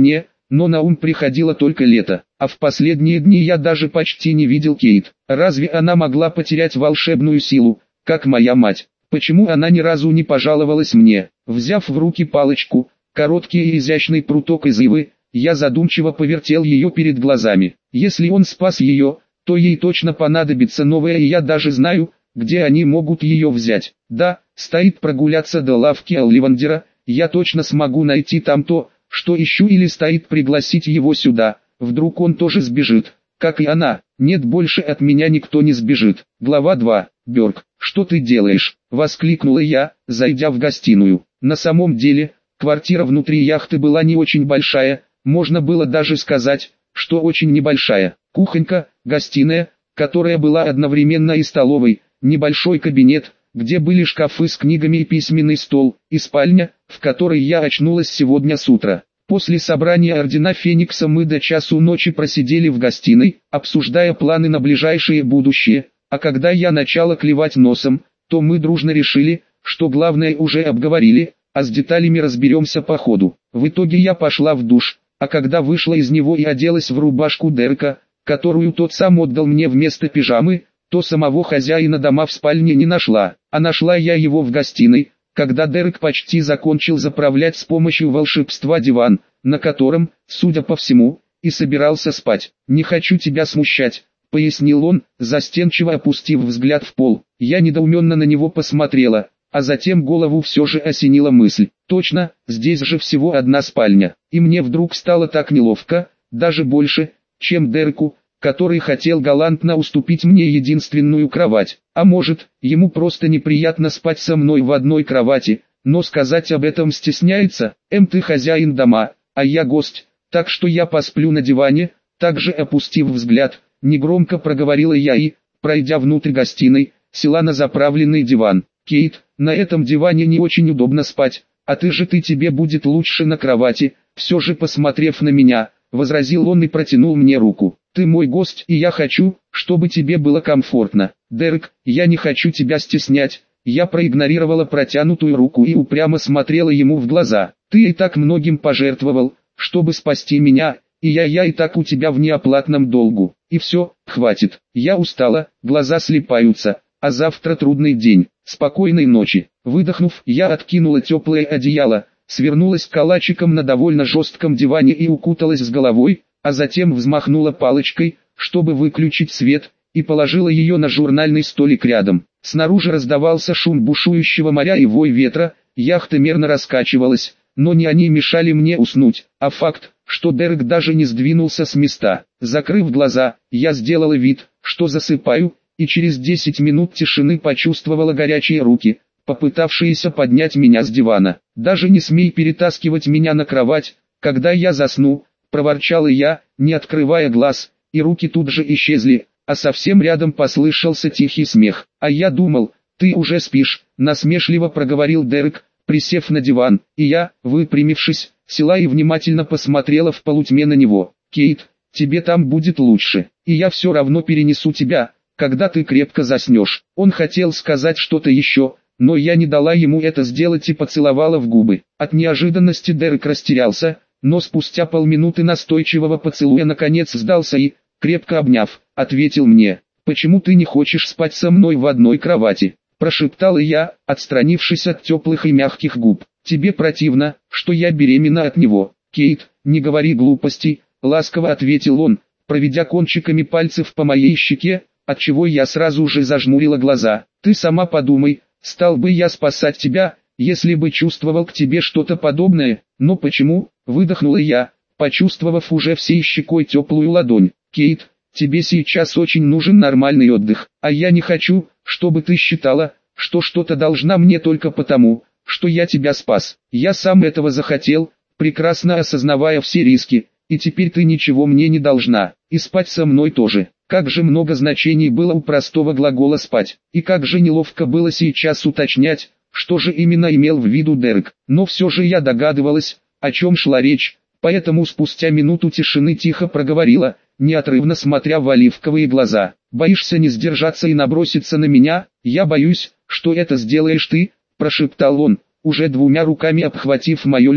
но на ум приходило только лето, а в последние дни я даже почти не видел Кейт. Разве она могла потерять волшебную силу, как моя мать? Почему она ни разу не пожаловалась мне? Взяв в руки палочку, короткий и изящный пруток из ивы, я задумчиво повертел ее перед глазами. Если он спас ее, то ей точно понадобится новая, и я даже знаю, где они могут ее взять. Да, стоит прогуляться до лавки Олливандера, я точно смогу найти там то, что ищу, или стоит пригласить его сюда, вдруг он тоже сбежит, как и она. Нет, больше от меня никто не сбежит. Глава 2. Бёрк, что ты делаешь? Воскликнула я, зайдя в гостиную. На самом деле, квартира внутри яхты была не очень большая, можно было даже сказать, что очень небольшая. Кухонька, гостиная, которая была одновременно и столовой, небольшой кабинет, где были шкафы с книгами и письменный стол, и спальня, в которой я очнулась сегодня с утра. После собрания Ордена Феникса мы до часу ночи просидели в гостиной, обсуждая планы на ближайшее будущее, а когда я начала клевать носом, то мы дружно решили, что главное уже обговорили, а с деталями разберемся по ходу. В итоге я пошла в душ, а когда вышла из него и оделась в рубашку Дерека, которую тот сам отдал мне вместо пижамы, то самого хозяина дома в спальне не нашла, а нашла я его в гостиной, когда Дерек почти закончил заправлять с помощью волшебства диван, на котором, судя по всему, и собирался спать. «Не хочу тебя смущать», — пояснил он, застенчиво опустив взгляд в пол. Я недоуменно на него посмотрела, а затем голову все же осенила мысль. Точно, здесь же всего одна спальня, и мне вдруг стало так неловко, даже больше, чем Дереку, который хотел галантно уступить мне единственную кровать. А может, ему просто неприятно спать со мной в одной кровати, но сказать об этом стесняется. Ты хозяин дома, а я гость, так что я посплю на диване. Также опустив взгляд, негромко проговорила я и, пройдя внутрь гостиной, села на заправленный диван. «Кейт, на этом диване не очень удобно спать, а тебе будет лучше на кровати», все же посмотрев на меня, возразил он и протянул мне руку. «Ты мой гость, и я хочу, чтобы тебе было комфортно». «Дерек, я не хочу тебя стеснять». Я проигнорировала протянутую руку и упрямо смотрела ему в глаза. «Ты и так многим пожертвовал, чтобы спасти меня, и я и так у тебя в неоплатном долгу. И все, хватит. Я устала, глаза слипаются, а завтра трудный день. Спокойной ночи». Выдохнув, я откинула теплое одеяло, свернулась калачиком на довольно жестком диване и укуталась с головой, а затем взмахнула палочкой, чтобы выключить свет, и положила ее на журнальный столик рядом. Снаружи раздавался шум бушующего моря и вой ветра, яхта мерно раскачивалась, но не они мешали мне уснуть, а факт, что Дерек даже не сдвинулся с места. Закрыв глаза, я сделала вид, что засыпаю, и через 10 минут тишины почувствовала горячие руки, попытавшиеся поднять меня с дивана. «Даже не смей перетаскивать меня на кровать, когда я засну», — проворчала я, не открывая глаз, и руки тут же исчезли, а совсем рядом послышался тихий смех. «А я думал, ты уже спишь», — насмешливо проговорил Дерек, присев на диван, и я, выпрямившись, села и внимательно посмотрела в полутьме на него. «Кейт, тебе там будет лучше, и я все равно перенесу тебя, когда ты крепко заснешь». Он хотел сказать что-то еще, но я не дала ему это сделать и поцеловала в губы. От неожиданности Дерек растерялся, но спустя полминуты настойчивого поцелуя наконец сдался и, крепко обняв, ответил мне: «Почему ты не хочешь спать со мной в одной кровати?» Прошептала я, отстранившись от теплых и мягких губ. «Тебе противно, что я беременна от него?» «Кейт, не говори глупостей», — ласково ответил он, проведя кончиками пальцев по моей щеке, отчего я сразу же зажмурила глаза. «Ты сама подумай, стал бы я спасать тебя, если бы чувствовал к тебе что-то подобное?» «Но почему?» — выдохнула я, почувствовав уже всей щекой теплую ладонь. «Кейт, тебе сейчас очень нужен нормальный отдых, а я не хочу, чтобы ты считала, что что-то должна мне только потому, что я тебя спас. Я сам этого захотел, прекрасно осознавая все риски, и теперь ты ничего мне не должна, и спать со мной тоже». Как же много значений было у простого глагола «спать», и как же неловко было сейчас уточнять, что же именно имел в виду Дерек. Но все же я догадывалась, о чем шла речь, поэтому спустя минуту тишины тихо проговорила, неотрывно смотря в оливковые глаза: «Боишься не сдержаться и наброситься на меня?» «Я боюсь, что это сделаешь ты», — прошептал он, уже двумя руками обхватив мое лицо.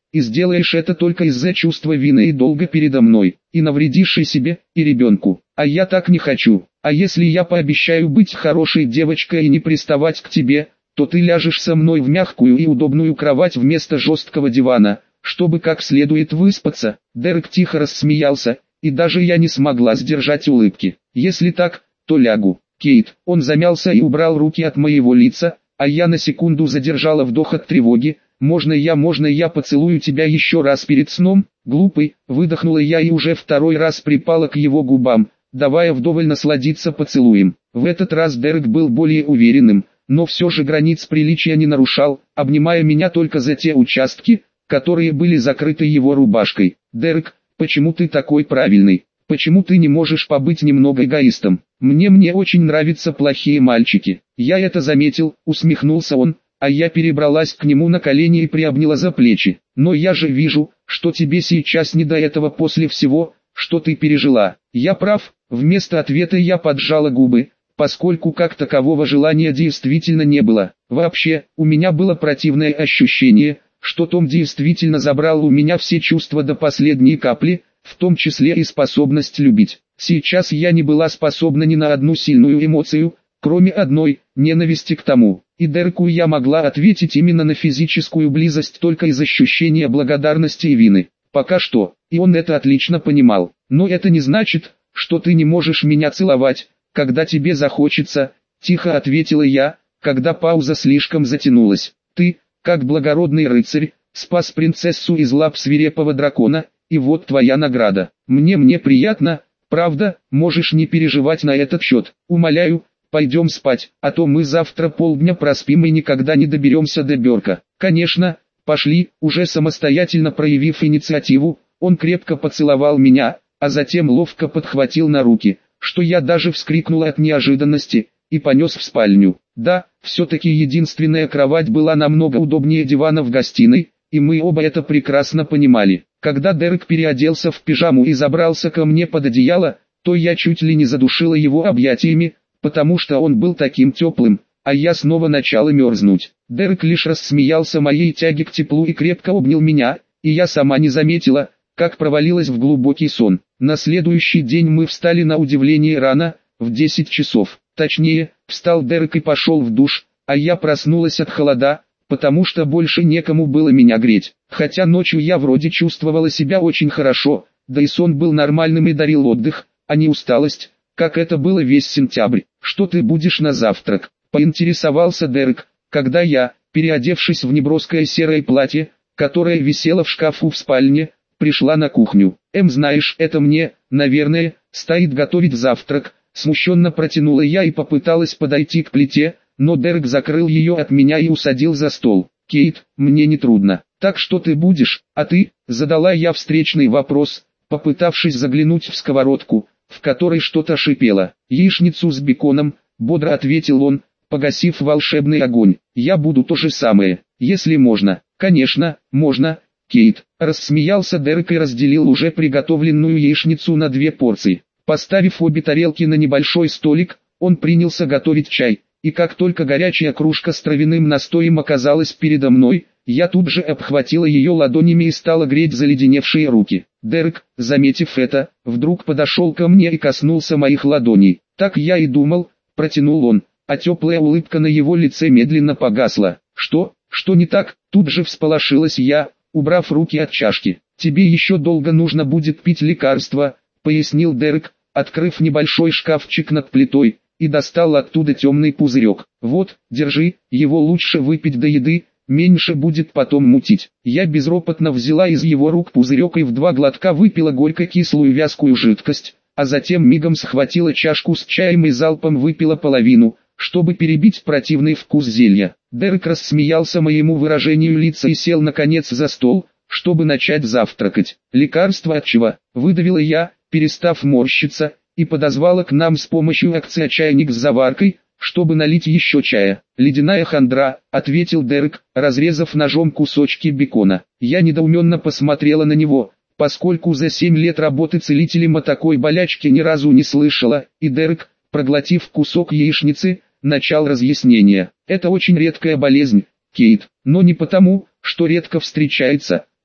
и сделаешь это только из-за чувства вины и долга передо мной, и навредишь и себе, и ребенку. А я так не хочу. А если я пообещаю быть хорошей девочкой и не приставать к тебе, то ты ляжешь со мной в мягкую и удобную кровать вместо жесткого дивана, чтобы как следует выспаться». Дерек тихо рассмеялся, и даже я не смогла сдержать улыбки. «Если так, то лягу». «Кейт». Он замялся и убрал руки от моего лица, а я на секунду задержала вдох от тревоги. «Можно я поцелую тебя еще раз перед сном?» «Глупый», выдохнула я и уже второй раз припала к его губам, давая вдоволь насладиться поцелуем. В этот раз Дерек был более уверенным, но все же границ приличия не нарушал, обнимая меня только за те участки, которые были закрыты его рубашкой. «Дерек, почему ты такой правильный? Почему ты не можешь побыть немного эгоистом? Мне очень нравятся плохие мальчики». «Я это заметил», усмехнулся он, а я перебралась к нему на колени и приобняла за плечи. «Но я же вижу, что тебе сейчас не до этого после всего, что ты пережила». «Я прав», вместо ответа я поджала губы, поскольку как такового желания действительно не было. Вообще, у меня было противное ощущение, что Том действительно забрал у меня все чувства до последней капли, в том числе и способность любить. Сейчас я не была способна ни на одну сильную эмоцию, кроме одной, ненависти к тому. И Дереку я могла ответить именно на физическую близость только из ощущения благодарности и вины. Пока что, и он это отлично понимал. «Но это не значит, что ты не можешь меня целовать, когда тебе захочется», тихо ответила я, когда пауза слишком затянулась. «Ты, как благородный рыцарь, спас принцессу из лап свирепого дракона, и вот твоя награда. Мне приятно, правда, можешь не переживать на этот счет. Умоляю, пойдем спать, а то мы завтра полдня проспим и никогда не доберемся до Бёрка». «Конечно, пошли». Уже самостоятельно проявив инициативу, он крепко поцеловал меня, а затем ловко подхватил на руки, что я даже вскрикнула от неожиданности, и понес в спальню. Да, все-таки единственная кровать была намного удобнее дивана в гостиной, и мы оба это прекрасно понимали. Когда Дерек переоделся в пижаму и забрался ко мне под одеяло, то я чуть ли не задушила его объятиями, потому что он был таким теплым, а я снова начала мерзнуть. Дерек лишь рассмеялся моей тяге к теплу и крепко обнял меня, и я сама не заметила, как провалилась в глубокий сон. На следующий день мы встали на удивление рано, в 10 часов. Точнее, встал Дерек и пошел в душ, а я проснулась от холода, потому что больше некому было меня греть. Хотя ночью я вроде чувствовала себя очень хорошо, да и сон был нормальным и дарил отдых, а не усталость, как это было весь сентябрь. «Что ты будешь на завтрак?» — поинтересовался Дерек, когда я, переодевшись в неброское серое платье, которое висело в шкафу в спальне, пришла на кухню. Знаешь, это мне, наверное, стоит готовить завтрак», — смущенно протянула я и попыталась подойти к плите, но Дерек закрыл ее от меня и усадил за стол. «Кейт, мне не трудно. Так что ты будешь, а ты?» — задала я встречный вопрос, попытавшись заглянуть в сковородку, в которой что-то шипело. «Яичницу с беконом», — бодро ответил он, погасив волшебный огонь. «Я буду то же самое, если можно». «Конечно, можно, Кейт», — рассмеялся Дерек и разделил уже приготовленную яичницу на 2 порции. Поставив обе тарелки на небольшой столик, он принялся готовить чай, и как только горячая кружка с травяным настоем оказалась передо мной, я тут же обхватила ее ладонями и стала греть заледеневшие руки. Дерек, заметив это, вдруг подошел ко мне и коснулся моих ладоней. «Так я и думал», — протянул он, а теплая улыбка на его лице медленно погасла. Что не так?» — тут же всполошилась я, убрав руки от чашки. «Тебе еще долго нужно будет пить лекарства», — пояснил Дерек, открыв небольшой шкафчик над плитой, и достал оттуда темный пузырек. «Вот, держи, его лучше выпить до еды, меньше будет потом мутить». Я безропотно взяла из его рук пузырек и в 2 глотка выпила горько-кислую вязкую жидкость, а затем мигом схватила чашку с чаем и залпом выпила половину, чтобы перебить противный вкус зелья. Дерек рассмеялся моему выражению лица и сел наконец за стол, чтобы начать завтракать. «Лекарство от чего?» — выдавила я, перестав морщиться, и подозвала к нам с помощью акция чайник с заваркой, чтобы налить еще чая. «Ледяная хандра», — ответил Дерек, разрезав ножом кусочки бекона. Я недоуменно посмотрела на него, поскольку за 7 лет работы целителем о такой болячке ни разу не слышала, и Дерек, проглотив кусок яичницы, начал разъяснение. «Это очень редкая болезнь, Кейт, но не потому, что редко встречается,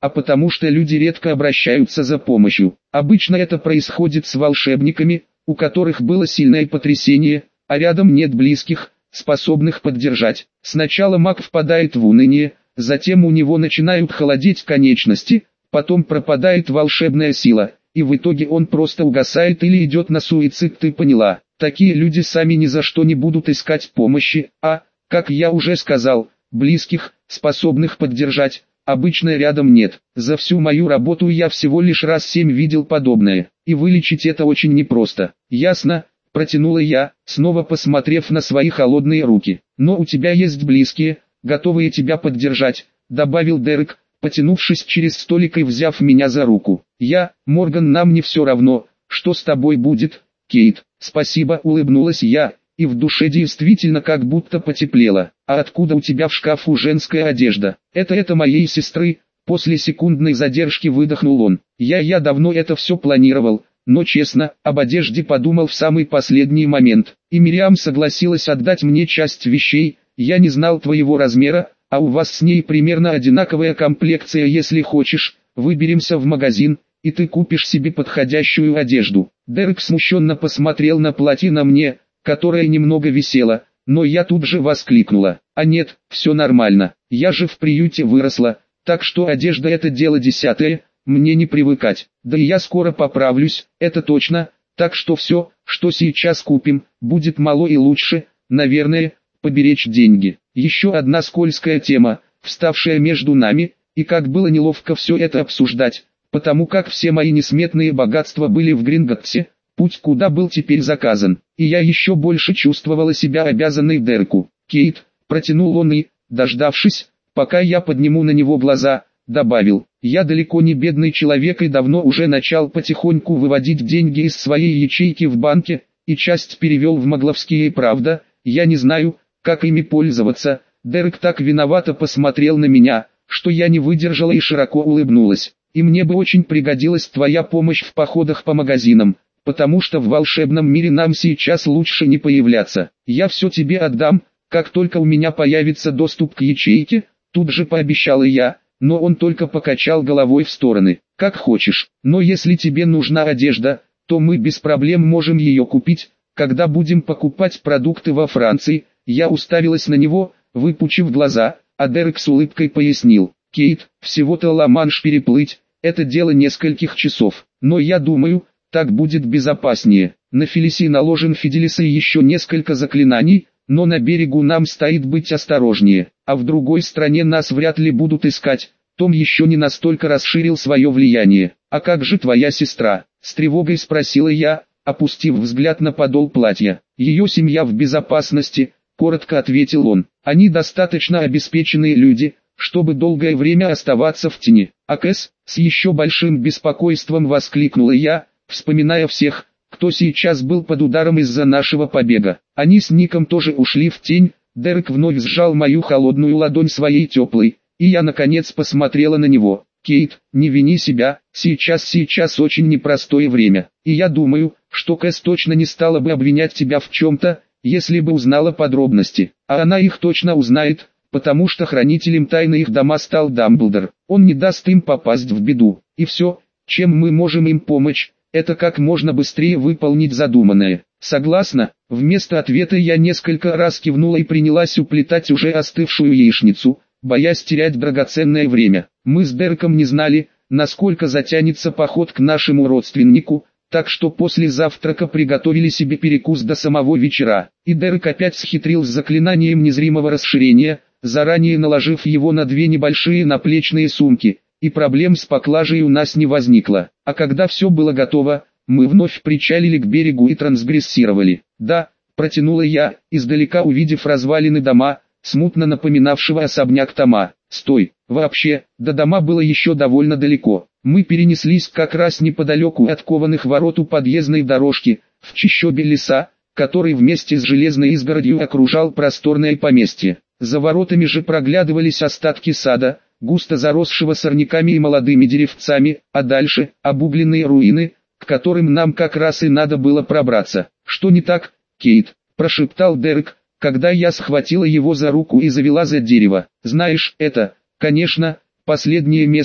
а потому что люди редко обращаются за помощью. Обычно это происходит с волшебниками, у которых было сильное потрясение, а рядом нет близких, способных поддержать. Сначала маг впадает в уныние, затем у него начинают холодеть конечности, потом пропадает волшебная сила, и в итоге он просто угасает или идет на суицид, ты поняла. Такие люди сами ни за что не будут искать помощи, а, как я уже сказал, близких, способных поддержать, обычно рядом нет. За всю мою работу я всего лишь раз 7 видел подобное, и вылечить это очень непросто. Ясно, протянула я, снова посмотрев на свои холодные руки. Но у тебя есть близкие, готовые тебя поддержать, добавил Дерек, потянувшись через столик и взяв меня за руку. Морган, нам не все равно, что с тобой будет, Кейт. Спасибо, улыбнулась я, и в душе действительно как будто потеплело. А откуда у тебя в шкафу женская одежда? Это моей сестры. После секундной задержки выдохнул он. Я давно это все планировал, но честно, об одежде подумал в самый последний момент. И Мириам согласилась отдать мне часть вещей, я не знал твоего размера, а у вас с ней примерно одинаковая комплекция. Если хочешь, выберемся в магазин, и ты купишь себе подходящую одежду. Дерек смущенно посмотрел на платье на мне, которое немного висело, но я тут же воскликнула. А нет, все нормально, я же в приюте выросла, так что одежда это дело десятое, мне не привыкать. Да и я скоро поправлюсь, это точно, так что все, что сейчас купим, будет мало и лучше, наверное, поберечь деньги. Еще одна скользкая тема, вставшая между нами, и как было неловко все это обсуждать, потому как все мои несметные богатства были в Гринготтсе, путь куда был теперь заказан, и я еще больше чувствовала себя обязанной Дереку. Кейт, протянул он и, дождавшись, пока я подниму на него глаза, добавил, я далеко не бедный человек и давно уже начал потихоньку выводить деньги из своей ячейки в банке, и часть перевел в Магловские, правда, я не знаю, как ими пользоваться. Дерек так виновато посмотрел на меня, что я не выдержала и широко улыбнулась. И мне бы очень пригодилась твоя помощь в походах по магазинам, потому что в волшебном мире нам сейчас лучше не появляться. Я все тебе отдам, как только у меня появится доступ к ячейке, тут же пообещала я, но он только покачал головой в стороны. Как хочешь, но если тебе нужна одежда, то мы без проблем можем ее купить, когда будем покупать продукты во Франции. Я уставилась на него, выпучив глаза, а Дерек с улыбкой пояснил. Кейт, всего-то Ла-Манш переплыть, это дело нескольких часов, но я думаю, так будет безопаснее. На Фелиси наложен Фиделис и еще несколько заклинаний, но на берегу нам стоит быть осторожнее, а в другой стране нас вряд ли будут искать. Том еще не настолько расширил свое влияние. А как же твоя сестра? С тревогой спросила я, опустив взгляд на подол платья. Ее семья в безопасности, коротко ответил он. Они достаточно обеспеченные люди, чтобы долгое время оставаться в тени. А Кэс, с еще большим беспокойством воскликнула я, вспоминая всех, кто сейчас был под ударом из-за нашего побега. Они с Ником тоже ушли в тень. Дерек вновь сжал мою холодную ладонь своей теплой, и я наконец посмотрела на него. Кейт, не вини себя, сейчас очень непростое время, и я думаю, что Кэс точно не стала бы обвинять тебя в чем-то, если бы узнала подробности, а она их точно узнает, потому что хранителем тайны их дома стал Дамблдор. Он не даст им попасть в беду, и все, чем мы можем им помочь, это как можно быстрее выполнить задуманное. Согласна? Вместо ответа я несколько раз кивнула и принялась уплетать уже остывшую яичницу, боясь терять драгоценное время. Мы с Дереком не знали, насколько затянется поход к нашему родственнику, так что после завтрака приготовили себе перекус до самого вечера. И Дерек опять схитрил с заклинанием незримого расширения, заранее наложив его на 2 небольшие наплечные сумки, и проблем с поклажей у нас не возникло. А когда все было готово, мы вновь причалили к берегу и трансгрессировали. Да, протянула я, издалека увидев развалины дома, смутно напоминавшего особняк Тома. Стой, вообще, до дома было еще довольно далеко. Мы перенеслись как раз неподалеку от кованых ворот у подъездной дорожки, в чащобе леса, который вместе с железной изгородью окружал просторное поместье. За воротами же проглядывались остатки сада, густо заросшего сорняками и молодыми деревцами, а дальше – обугленные руины, к которым нам как раз и надо было пробраться. «Что не так, Кейт?» – прошептал Дерек, когда я схватила его за руку и завела за дерево. «Знаешь, это, конечно, последнее место,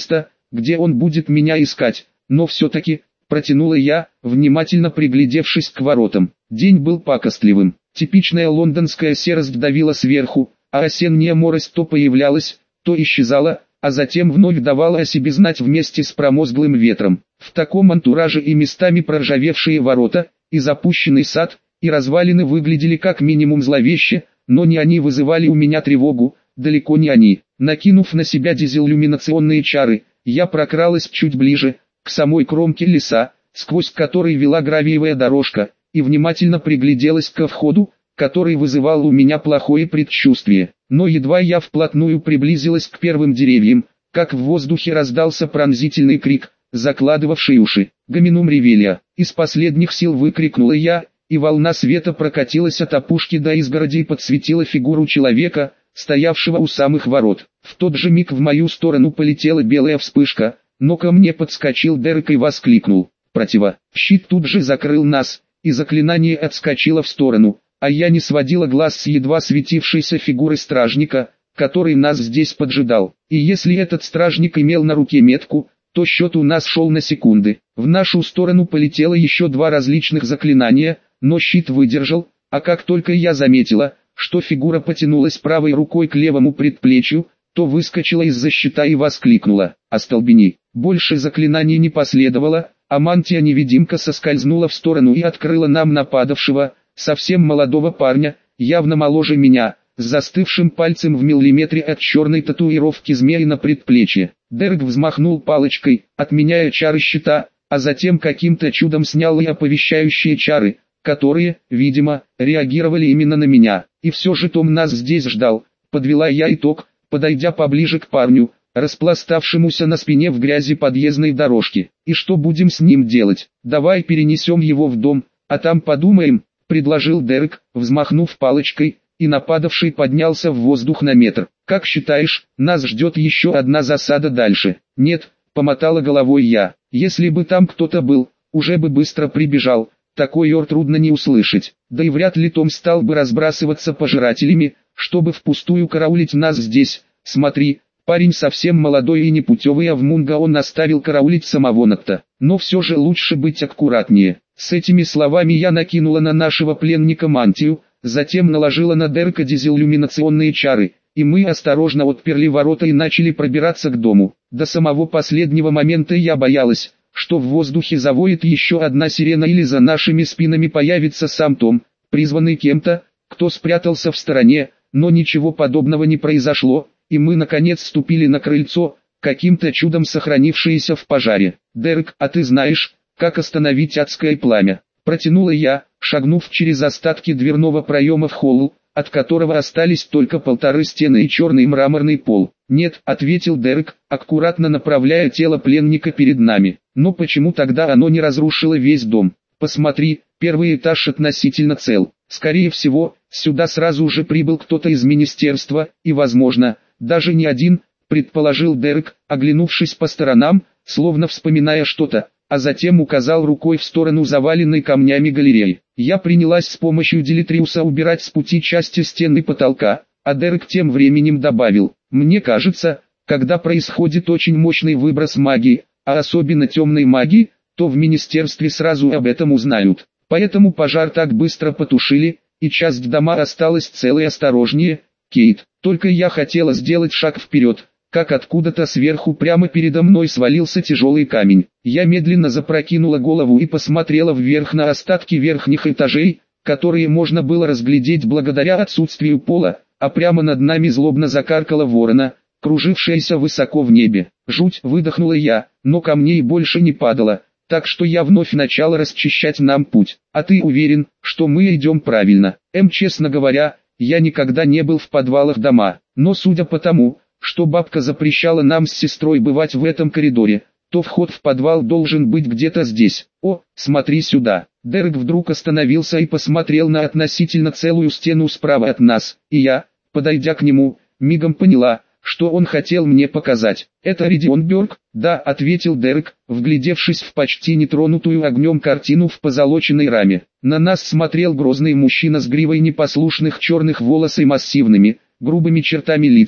где он будет меня искать, но все-таки, протянула я, внимательно приглядевшись к воротам. День был пакостливым, типичная лондонская серость давила сверху, а осенняя морось то появлялась, то исчезала, а затем вновь давала о себе знать вместе с промозглым ветром. В таком антураже и местами проржавевшие ворота, и запущенный сад, и развалины выглядели как минимум зловеще, но не они вызывали у меня тревогу, далеко не они. Накинув на себя дизеллюминационные чары, я прокралась чуть ближе, к самой кромке леса, сквозь который вела гравиевая дорожка, и внимательно пригляделась ко входу, который вызывал у меня плохое предчувствие. Но едва я вплотную приблизилась к первым деревьям, как в воздухе раздался пронзительный крик, закладывавший уши. «Гоминум ревелья!» Из последних сил выкрикнула я, и волна света прокатилась от опушки до изгороди и подсветила фигуру человека, стоявшего у самых ворот. В тот же миг в мою сторону полетела белая вспышка, но ко мне подскочил Дерек и воскликнул: «Противо!» Щит тут же закрыл нас, и заклинание отскочило в сторону, а я не сводила глаз с едва светившейся фигуры стражника, который нас здесь поджидал. И если этот стражник имел на руке метку, то счет у нас шел на секунды. В нашу сторону полетело еще два различных заклинания, но щит выдержал, а как только я заметила, что фигура потянулась правой рукой к левому предплечью, то выскочила из-за щита и воскликнула: «Остолбени!» Больше заклинаний не последовало, а мантия-невидимка соскользнула в сторону и открыла нам нападавшего, совсем молодого парня, явно моложе меня, с застывшим пальцем в миллиметре от черной татуировки змеи на предплечье. Дерек взмахнул палочкой, отменяя чары щита, а затем каким-то чудом снял и оповещающие чары, которые, видимо, реагировали именно на меня. И все же Том нас здесь ждал, подвела я итог, подойдя поближе к парню, распластавшемуся на спине в грязи подъездной дорожки. «И что будем с ним делать? Давай перенесем его в дом, а там подумаем», — предложил Дерек, взмахнув палочкой, и нападавший поднялся в воздух на метр. «Как считаешь, нас ждет еще одна засада дальше?» «Нет», — помотала головой я, — «если бы там кто-то был, уже бы быстро прибежал, такой ор трудно не услышать, да и вряд ли Том стал бы разбрасываться пожирателями, чтобы впустую караулить нас здесь. Смотри, парень совсем молодой и непутевый, а в Мунго он оставил караулить самого Нокта. Но все же лучше быть аккуратнее». С этими словами я накинула на нашего пленника мантию, затем наложила на Дерека дизеллюминационные чары, и мы осторожно отперли ворота и начали пробираться к дому. До самого последнего момента я боялась, что в воздухе завоет еще одна сирена или за нашими спинами появится сам Том, призванный кем-то, кто спрятался в стороне, но ничего подобного не произошло, и мы наконец ступили на крыльцо, каким-то чудом сохранившееся в пожаре. «Дерек, а ты знаешь, как остановить адское пламя?» Протянула я, шагнув через остатки дверного проема в холл, от которого остались только полторы стены и черный мраморный пол. «Нет», — ответил Дерек, аккуратно направляя тело пленника перед нами. «Но почему тогда оно не разрушило весь дом? Посмотри, первый этаж относительно цел. Скорее всего, сюда сразу же прибыл кто-то из министерства, и, возможно, даже не один», — предположил Дерек, оглянувшись по сторонам, словно вспоминая что-то, а затем указал рукой в сторону заваленной камнями галереи. Я принялась с помощью Делитриуса убирать с пути части стен и потолка, а Дерек тем временем добавил: «Мне кажется, когда происходит очень мощный выброс магии, а особенно темной магии, то в министерстве сразу об этом узнают. Поэтому пожар так быстро потушили, и часть дома осталась целой. Осторожнее, Кейт». Только я хотела сделать шаг вперед, как откуда-то сверху прямо передо мной свалился тяжелый камень. Я медленно запрокинула голову и посмотрела вверх на остатки верхних этажей, которые можно было разглядеть благодаря отсутствию пола, а прямо над нами злобно закаркала ворона, кружившаяся высоко в небе. «Жуть!» — выдохнула я, но камней больше не падало, так что я вновь начала расчищать нам путь. «А ты уверен, что мы идем правильно?» Честно говоря, я никогда не был в подвалах дома, но судя по тому, что бабка запрещала нам с сестрой бывать в этом коридоре, то вход в подвал должен быть где-то здесь. «О, смотри сюда!» Дерек вдруг остановился и посмотрел на относительно целую стену справа от нас, и я, подойдя к нему, мигом поняла, что он хотел мне показать. «Это Ридион Бёрк?» «Да», — ответил Дерек, вглядевшись в почти нетронутую огнем картину в позолоченной раме. На нас смотрел грозный мужчина с гривой непослушных черных волос и массивными, грубыми чертами лица,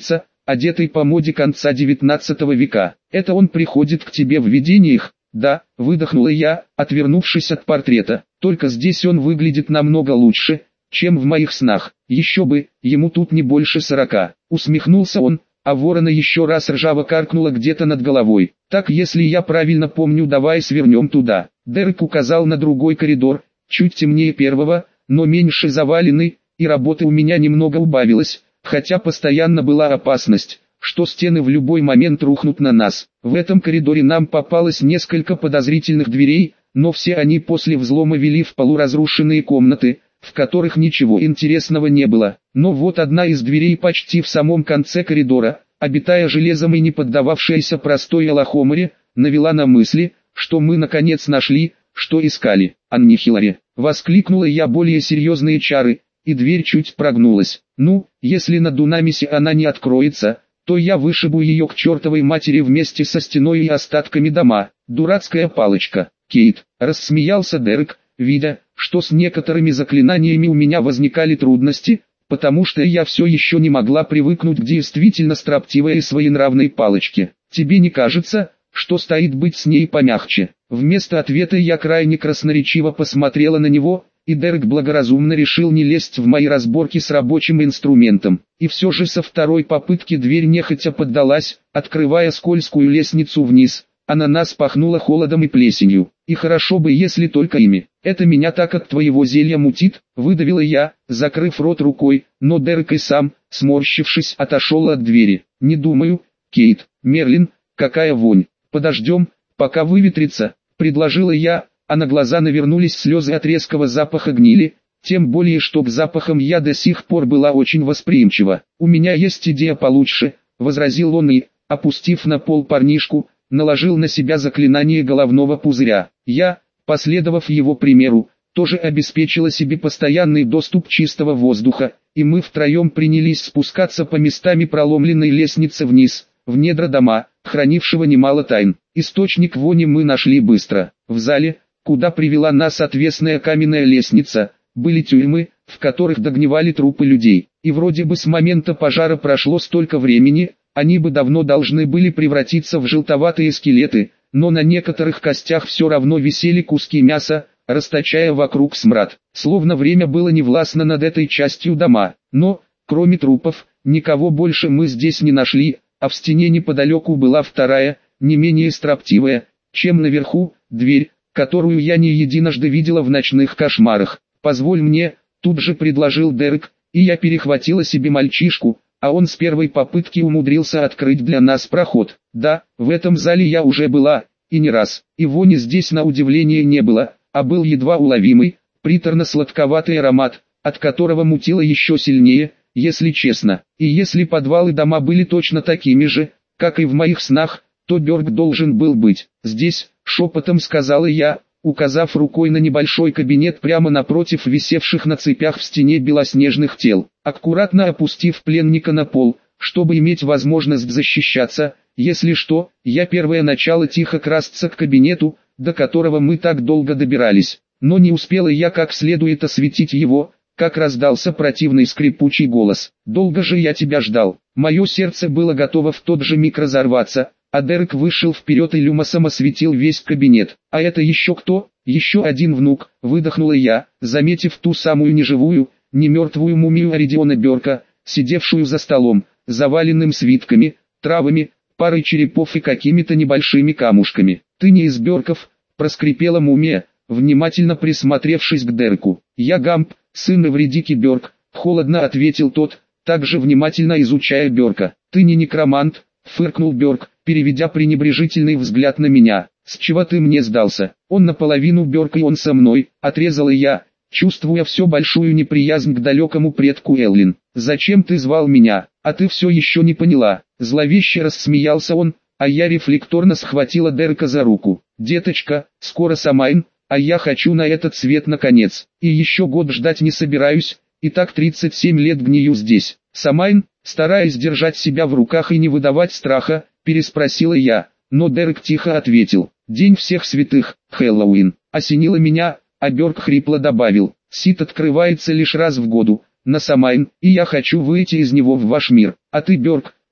одетый по моде конца 19 века. Это он приходит к тебе в видениях? Да, выдохнула я, отвернувшись от портрета. Только здесь он выглядит намного лучше, чем в моих снах. Еще бы, ему тут не больше 40. Усмехнулся он, а ворона еще раз ржаво каркнула где-то над головой. Так, если я правильно помню, давай свернем туда. Дерек указал на другой коридор, чуть темнее первого, но меньше заваленный, и работы у меня немного убавилось, хотя постоянно была опасность, что стены в любой момент рухнут на нас. В этом коридоре нам попалось несколько подозрительных дверей, но все они после взлома вели в полуразрушенные комнаты, в которых ничего интересного не было. Но вот одна из дверей почти в самом конце коридора, обитая железом и не поддававшаяся простой лохоморе, навела на мысли, что мы наконец нашли, что искали. «Аннихиларе!» — воскликнула я, более серьезные чары, и дверь чуть прогнулась. «Ну, если на Дунамисе она не откроется, то я вышибу ее к чертовой матери вместе со стеной и остатками дома. Дурацкая палочка!» «Кейт!» — рассмеялся Дерек, видя, что с некоторыми заклинаниями у меня возникали трудности, потому что я все еще не могла привыкнуть к действительно строптивой и своенравной палочке. «Тебе не кажется, что стоит быть с ней помягче?» Вместо ответа я крайне красноречиво посмотрела на него, и Дерек благоразумно решил не лезть в мои разборки с рабочим инструментом. И все же со второй попытки дверь нехотя поддалась, открывая скользкую лестницу вниз, а на нас пахнуло холодом и плесенью. «И хорошо бы, если только ими. Это меня так от твоего зелья мутит», — выдавила я, закрыв рот рукой, но Дерек и сам, сморщившись, отошел от двери. «Не думаю, Кейт. Мерлин, какая вонь. Подождем, пока выветрится», — предложила я, а на глаза навернулись слезы от резкого запаха гнили, тем более что к запахам я до сих пор была очень восприимчива. «У меня есть идея получше», — возразил он и, опустив на пол парнишку, наложил на себя заклинание головного пузыря. Я, последовав его примеру, тоже обеспечила себе постоянный доступ чистого воздуха, и мы втроем принялись спускаться по местами проломленной лестницы вниз, в недра дома, хранившего немало тайн. Источник вони мы нашли быстро. В зале, куда привела нас отвесная каменная лестница, были тюрьмы, в которых догнивали трупы людей. И вроде бы с момента пожара прошло столько времени, они бы давно должны были превратиться в желтоватые скелеты, но на некоторых костях все равно висели куски мяса, расточая вокруг смрад. Словно время было невластно над этой частью дома. Но, кроме трупов, никого больше мы здесь не нашли, а в стене неподалеку была вторая, не менее строптивая, чем наверху, дверь, которую я не единожды видела в ночных кошмарах. «Позволь мне», — тут же предложил Дерек, и я перехватила себе мальчишку, а он с первой попытки умудрился открыть для нас проход. Да, в этом зале я уже была, и не раз, и вони здесь на удивление не было, а был едва уловимый, приторно-сладковатый аромат, от которого мутило еще сильнее, если честно. И если подвалы дома были точно такими же, как и в моих снах, то Бёрк должен был быть здесь, шепотом сказала я, указав рукой на небольшой кабинет прямо напротив висевших на цепях в стене белоснежных тел. Аккуратно опустив пленника на пол, чтобы иметь возможность защищаться, если что, я первое начало тихо красться к кабинету, до которого мы так долго добирались. Но не успела я как следует осветить его, как раздался противный скрипучий голос. «Долго же я тебя ждал». Мое сердце было готово в тот же миг разорваться, а Дерек вышел вперед и люмосом осветил весь кабинет. «А это еще кто?» «Еще один внук», — выдохнула я, заметив ту самую неживую, не мертвую мумию Аридиона Бёрка, сидевшую за столом, заваленным свитками, травами, парой черепов и какими-то небольшими камушками. «Ты не из Бёрков», — проскрипела мумия, внимательно присмотревшись к Дереку. «Я Гамп, сын Эвредики Бёрк», — холодно ответил тот, также внимательно изучая Бёрка. «Ты не некромант», — фыркнул Бёрк, переведя пренебрежительный взгляд на меня. «С чего ты мне сдался? Он наполовину Бёрк и он со мной», — отрезала я, чувствуя все большую неприязнь к далекому предку Эллин. «Зачем ты звал меня? А ты все еще не поняла». Зловеще рассмеялся он, а я рефлекторно схватила Дерека за руку. «Деточка, скоро Самайн, а я хочу на этот свет наконец. И еще год ждать не собираюсь, и так 37 лет гнию здесь». «Самайн», стараясь держать себя в руках и не выдавать страха, переспросила я, но Дерек тихо ответил. «День всех святых, Хэллоуин». Осенило меня, а Бёрк хрипло добавил. «Сит открывается лишь раз в году, на Самайн, и я хочу выйти из него в ваш мир. А ты, Бёрк,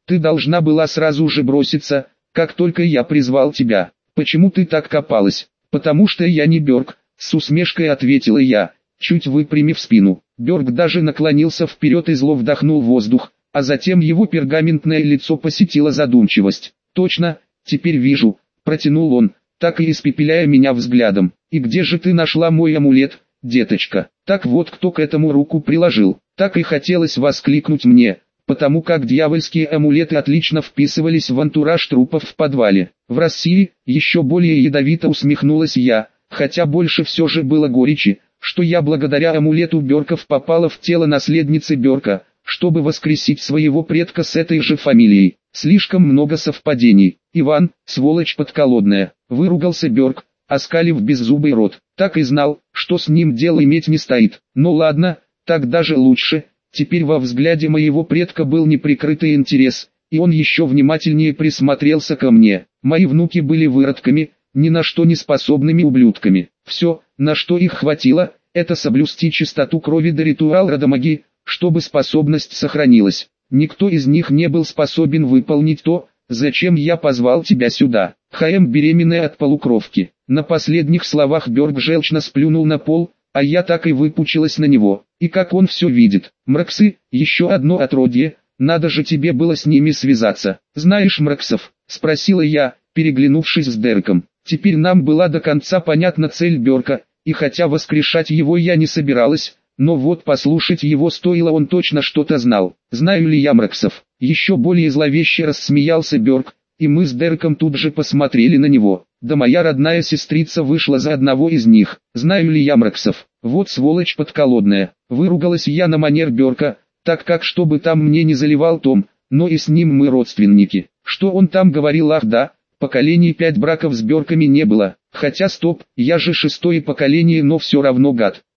Ты должна была сразу же броситься, как только я призвал тебя. Почему ты так копалась? Потому что я не Бёрк, с усмешкой ответила я, чуть выпрямив спину. Бёрк даже наклонился вперед и зло вдохнул воздух, а затем его пергаментное лицо посетила задумчивость. Точно, теперь вижу, протянул он, так и испепеляя меня взглядом. И где же ты нашла мой амулет, деточка? Так вот кто к этому руку приложил. Так и хотелось воскликнуть мне, потому как дьявольские амулеты отлично вписывались в антураж трупов в подвале. В России, еще более ядовито усмехнулась я, хотя больше все же было горечи, что я благодаря амулету Бёрков попала в тело наследницы Бёрка, чтобы воскресить своего предка с этой же фамилией. Слишком много совпадений. Иван, сволочь подколодная, выругался Бёрк, оскалив беззубый рот. Так и знал, что с ним дело иметь не стоит. Ну ладно, так даже лучше. Теперь во взгляде моего предка был неприкрытый интерес, и он еще внимательнее присмотрелся ко мне. Мои внуки были выродками, ни на что не способными ублюдками. Все, на что их хватило, это соблюсти чистоту крови да ритуал родомаги, чтобы способность сохранилась. Никто из них не был способен выполнить то, зачем я позвал тебя сюда. ХМ беременная от полукровки. На последних словах Бёрк желчно сплюнул на пол, а я так и выпучилась на него. И как он все видит. Мраксы, еще одно отродье, надо же тебе было с ними связаться. Знаешь Мраксов? Спросила я, переглянувшись с Дереком. Теперь нам была до конца понятна цель Бёрка, и хотя воскрешать его я не собиралась, но вот послушать его стоило, он точно что-то знал. Знаю ли я Мраксов? Еще более зловеще рассмеялся Бёрк, и мы с Дереком тут же посмотрели на него. Да моя родная сестрица вышла за одного из них. Знаю ли я Мраксов? Вот сволочь подколодная. Выругалась я на манер Бёрка, так как чтобы там мне не заливал Том, но и с ним мы родственники. Что он там говорил? Ах да, поколений 5 браков с Бёрками не было. Хотя стоп, я же 6-е поколение, но все равно гад.